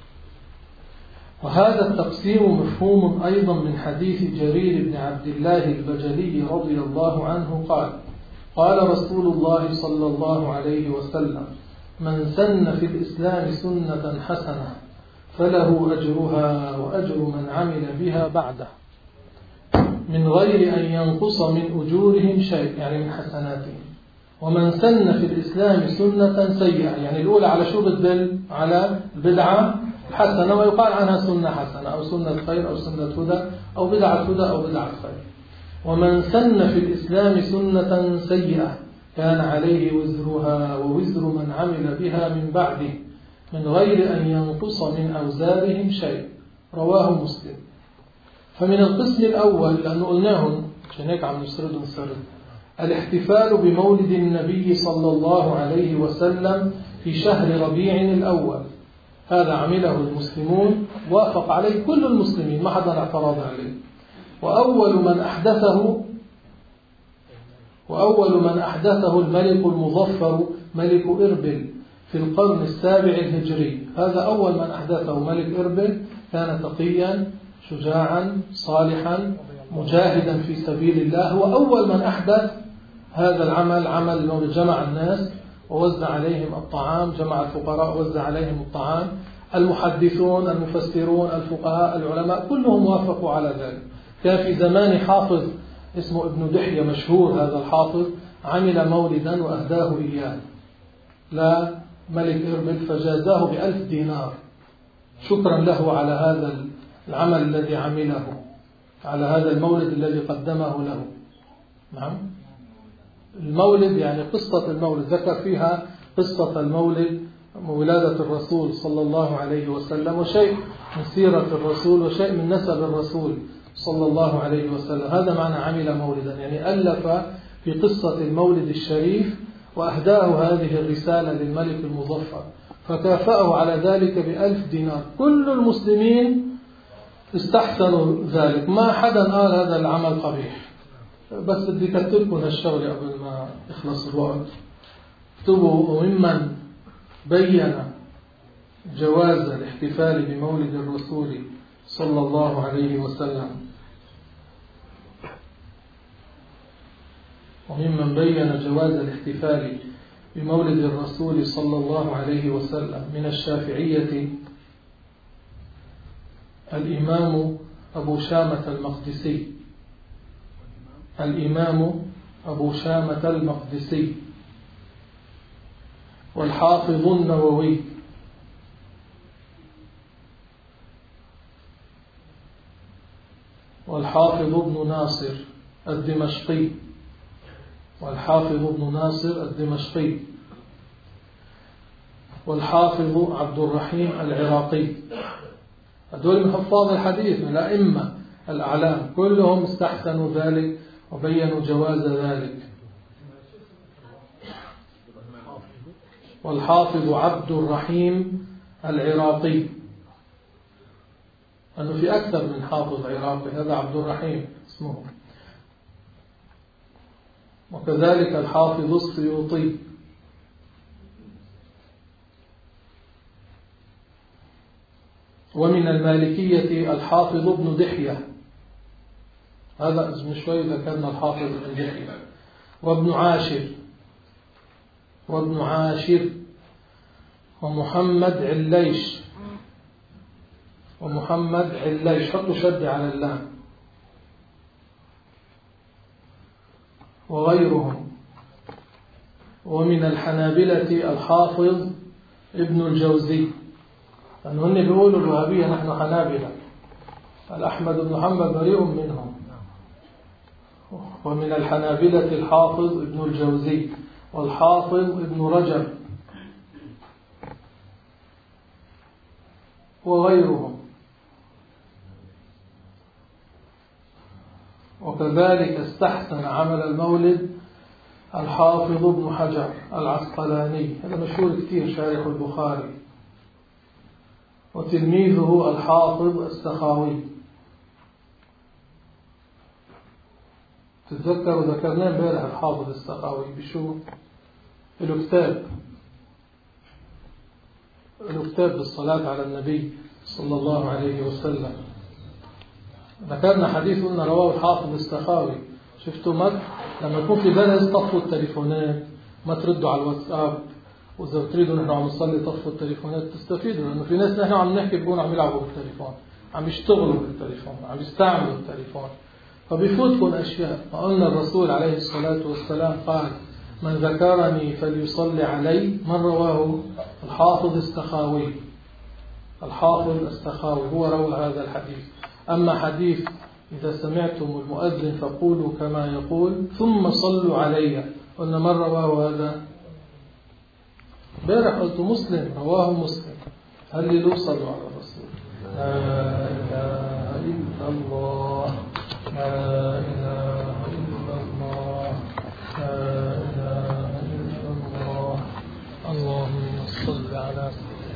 وهذا التقسيم مفهوم أيضا من حديث جرير بن عبد الله البجلي رضي الله عنه قال قال رسول الله صلى الله عليه وسلم من سن في الإسلام سنة حسنة فله أجرها وأجر من عمل بها بعده من غير أن ينقص من أجورهم شيء، يعني من حسناتهم. ومن سن في الإسلام سنة سيئة، يعني الأولى على شو بتدل؟ على البدعة حسنة، ويقال عنها سنة حسنة أو سنة خير أو سنة هدى أو بدعة هدى أو بدعة خير. ومن سن في الإسلام سنة سيئة كان عليه وزرها ووزر من عمل بها من بعده من غير أن ينقص من أوزارهم شيء. رواه مسلم. فمن القسم الأول لأنه قلناهم عشان هيك عم نسرد الاحتفال بمولد النبي صلى الله عليه وسلم في شهر ربيع الأول، هذا عمله المسلمون، وافق عليه كل المسلمين، ما حدا اعتراض عليه. وأول من أحدثه الملك المظفر ملك إربل في القرن السابع الهجري. هذا أول من أحدثه ملك إربل، كان تقيا شجاعا صالحا مجاهدا في سبيل الله. هو أول من أحدث هذا العمل، عمل أنه جمع الناس ووزع عليهم الطعام، جمع الفقراء ووزع عليهم الطعام. المحدثون المفسرون الفقهاء العلماء كلهم وافقوا على ذلك. كان في زمان حافظ اسمه ابن دحية مشهور، هذا الحافظ عمل مولدا وأهداه إياه لا ملك إربل فجازاه ب1000 دينار شكرا له على هذا العمل الذي عمله، على هذا المولد الذي قدمه له. نعم، المولد يعني قصة المولد ذكر فيها قصة المولد، ولادة الرسول صلى الله عليه وسلم، وشيء من سيرة الرسول وشيء من نسب الرسول صلى الله عليه وسلم. هذا معنى عمل مولدا، يعني ألف في قصة المولد الشريف وأهداه هذه الرسالة للملك المظفر، فكافأه على ذلك ب1000 دينار. كل المسلمين استحسنوا ذلك، ما حدا قال هذا العمل قبيح. بس بدي كتبكم هالشغلة قبل ما يخلص الوقت. اكتبوا وممن بين جواز الاحتفال بمولد الرسول صلى الله عليه وسلم، وممن بين جواز الاحتفال بمولد الرسول صلى الله عليه وسلم من الشافعية الإمام أبو شامة المقدسي، الإمام أبو شامة المقدسي، والحافظ النووي، والحافظ ابن ناصر الدمشقي، والحافظ ابن ناصر الدمشقي، والحافظ عبد الرحيم العراقي. هذول من حفاظ الحديث من الأئمة الأعلام، كلهم استحسنوا ذلك وبينوا جواز ذلك. والحافظ عبد الرحيم العراقي، أنه في أكثر من حافظ عراقي، هذا عبد الرحيم اسمه. وكذلك الحافظ السيوطي، ومن المالكية الحافظ ابن دحية، هذا اسم شوي ذكرنا الحافظ ابن دحية، وابن عاشر ومحمد عليش، حطوا شد على اللام، وغيرهم. ومن الحنابلة الحافظ ابن الجوزي، لأنهم بيقولوا الوهابية نحن حنابلة، الأحمد بن حنبل بريء منهم. ومن الحنابلة الحافظ ابن الجوزي، والحافظ ابن رجب، وغيرهم. وكذلك استحسن عمل المولد الحافظ ابن حجر العسقلاني، هذا مشهور كثير، شارح البخاري، وتلميذه الحافظ السخاوي. تتذكروا ذكرناه امبارح الحافظ السخاوي بشو؟ له كتاب بالصلاة على النبي صلى الله عليه وسلم. ذكرنا حديث قلنا رواه الحافظ السخاوي. شفتوا لما يكون في درس طفوا التليفونات، ما تردوا على الواتساب، وإذا تريدوا نحن عم نصلي طفوا التليفونات، تستفيدوا، لأنه في ناس نحن عم نحكي بيكونوا عم يلعبوا بالتليفون، عم يشتغلوا بالتليفون، عم يستعملوا التليفون، فبيفوتكم أشياء. وقلنا الرسول عليه الصلاة والسلام قال: من ذكرني فليصلي علي. من رواه؟ الحافظ السخاوي. الحافظ السخاوي هو روى هذا الحديث. أما حديث إذا سمعتم المؤذن فقولوا كما يقول ثم صلوا علي، قلنا من رواه هذا؟ بارح قلت مسلم، رواه مسلم. هل له صلوا على الرسول؟ لا إله إلا الله، لا إله إلا الله، لا إله إلا الله. اللهم صل على سيدنا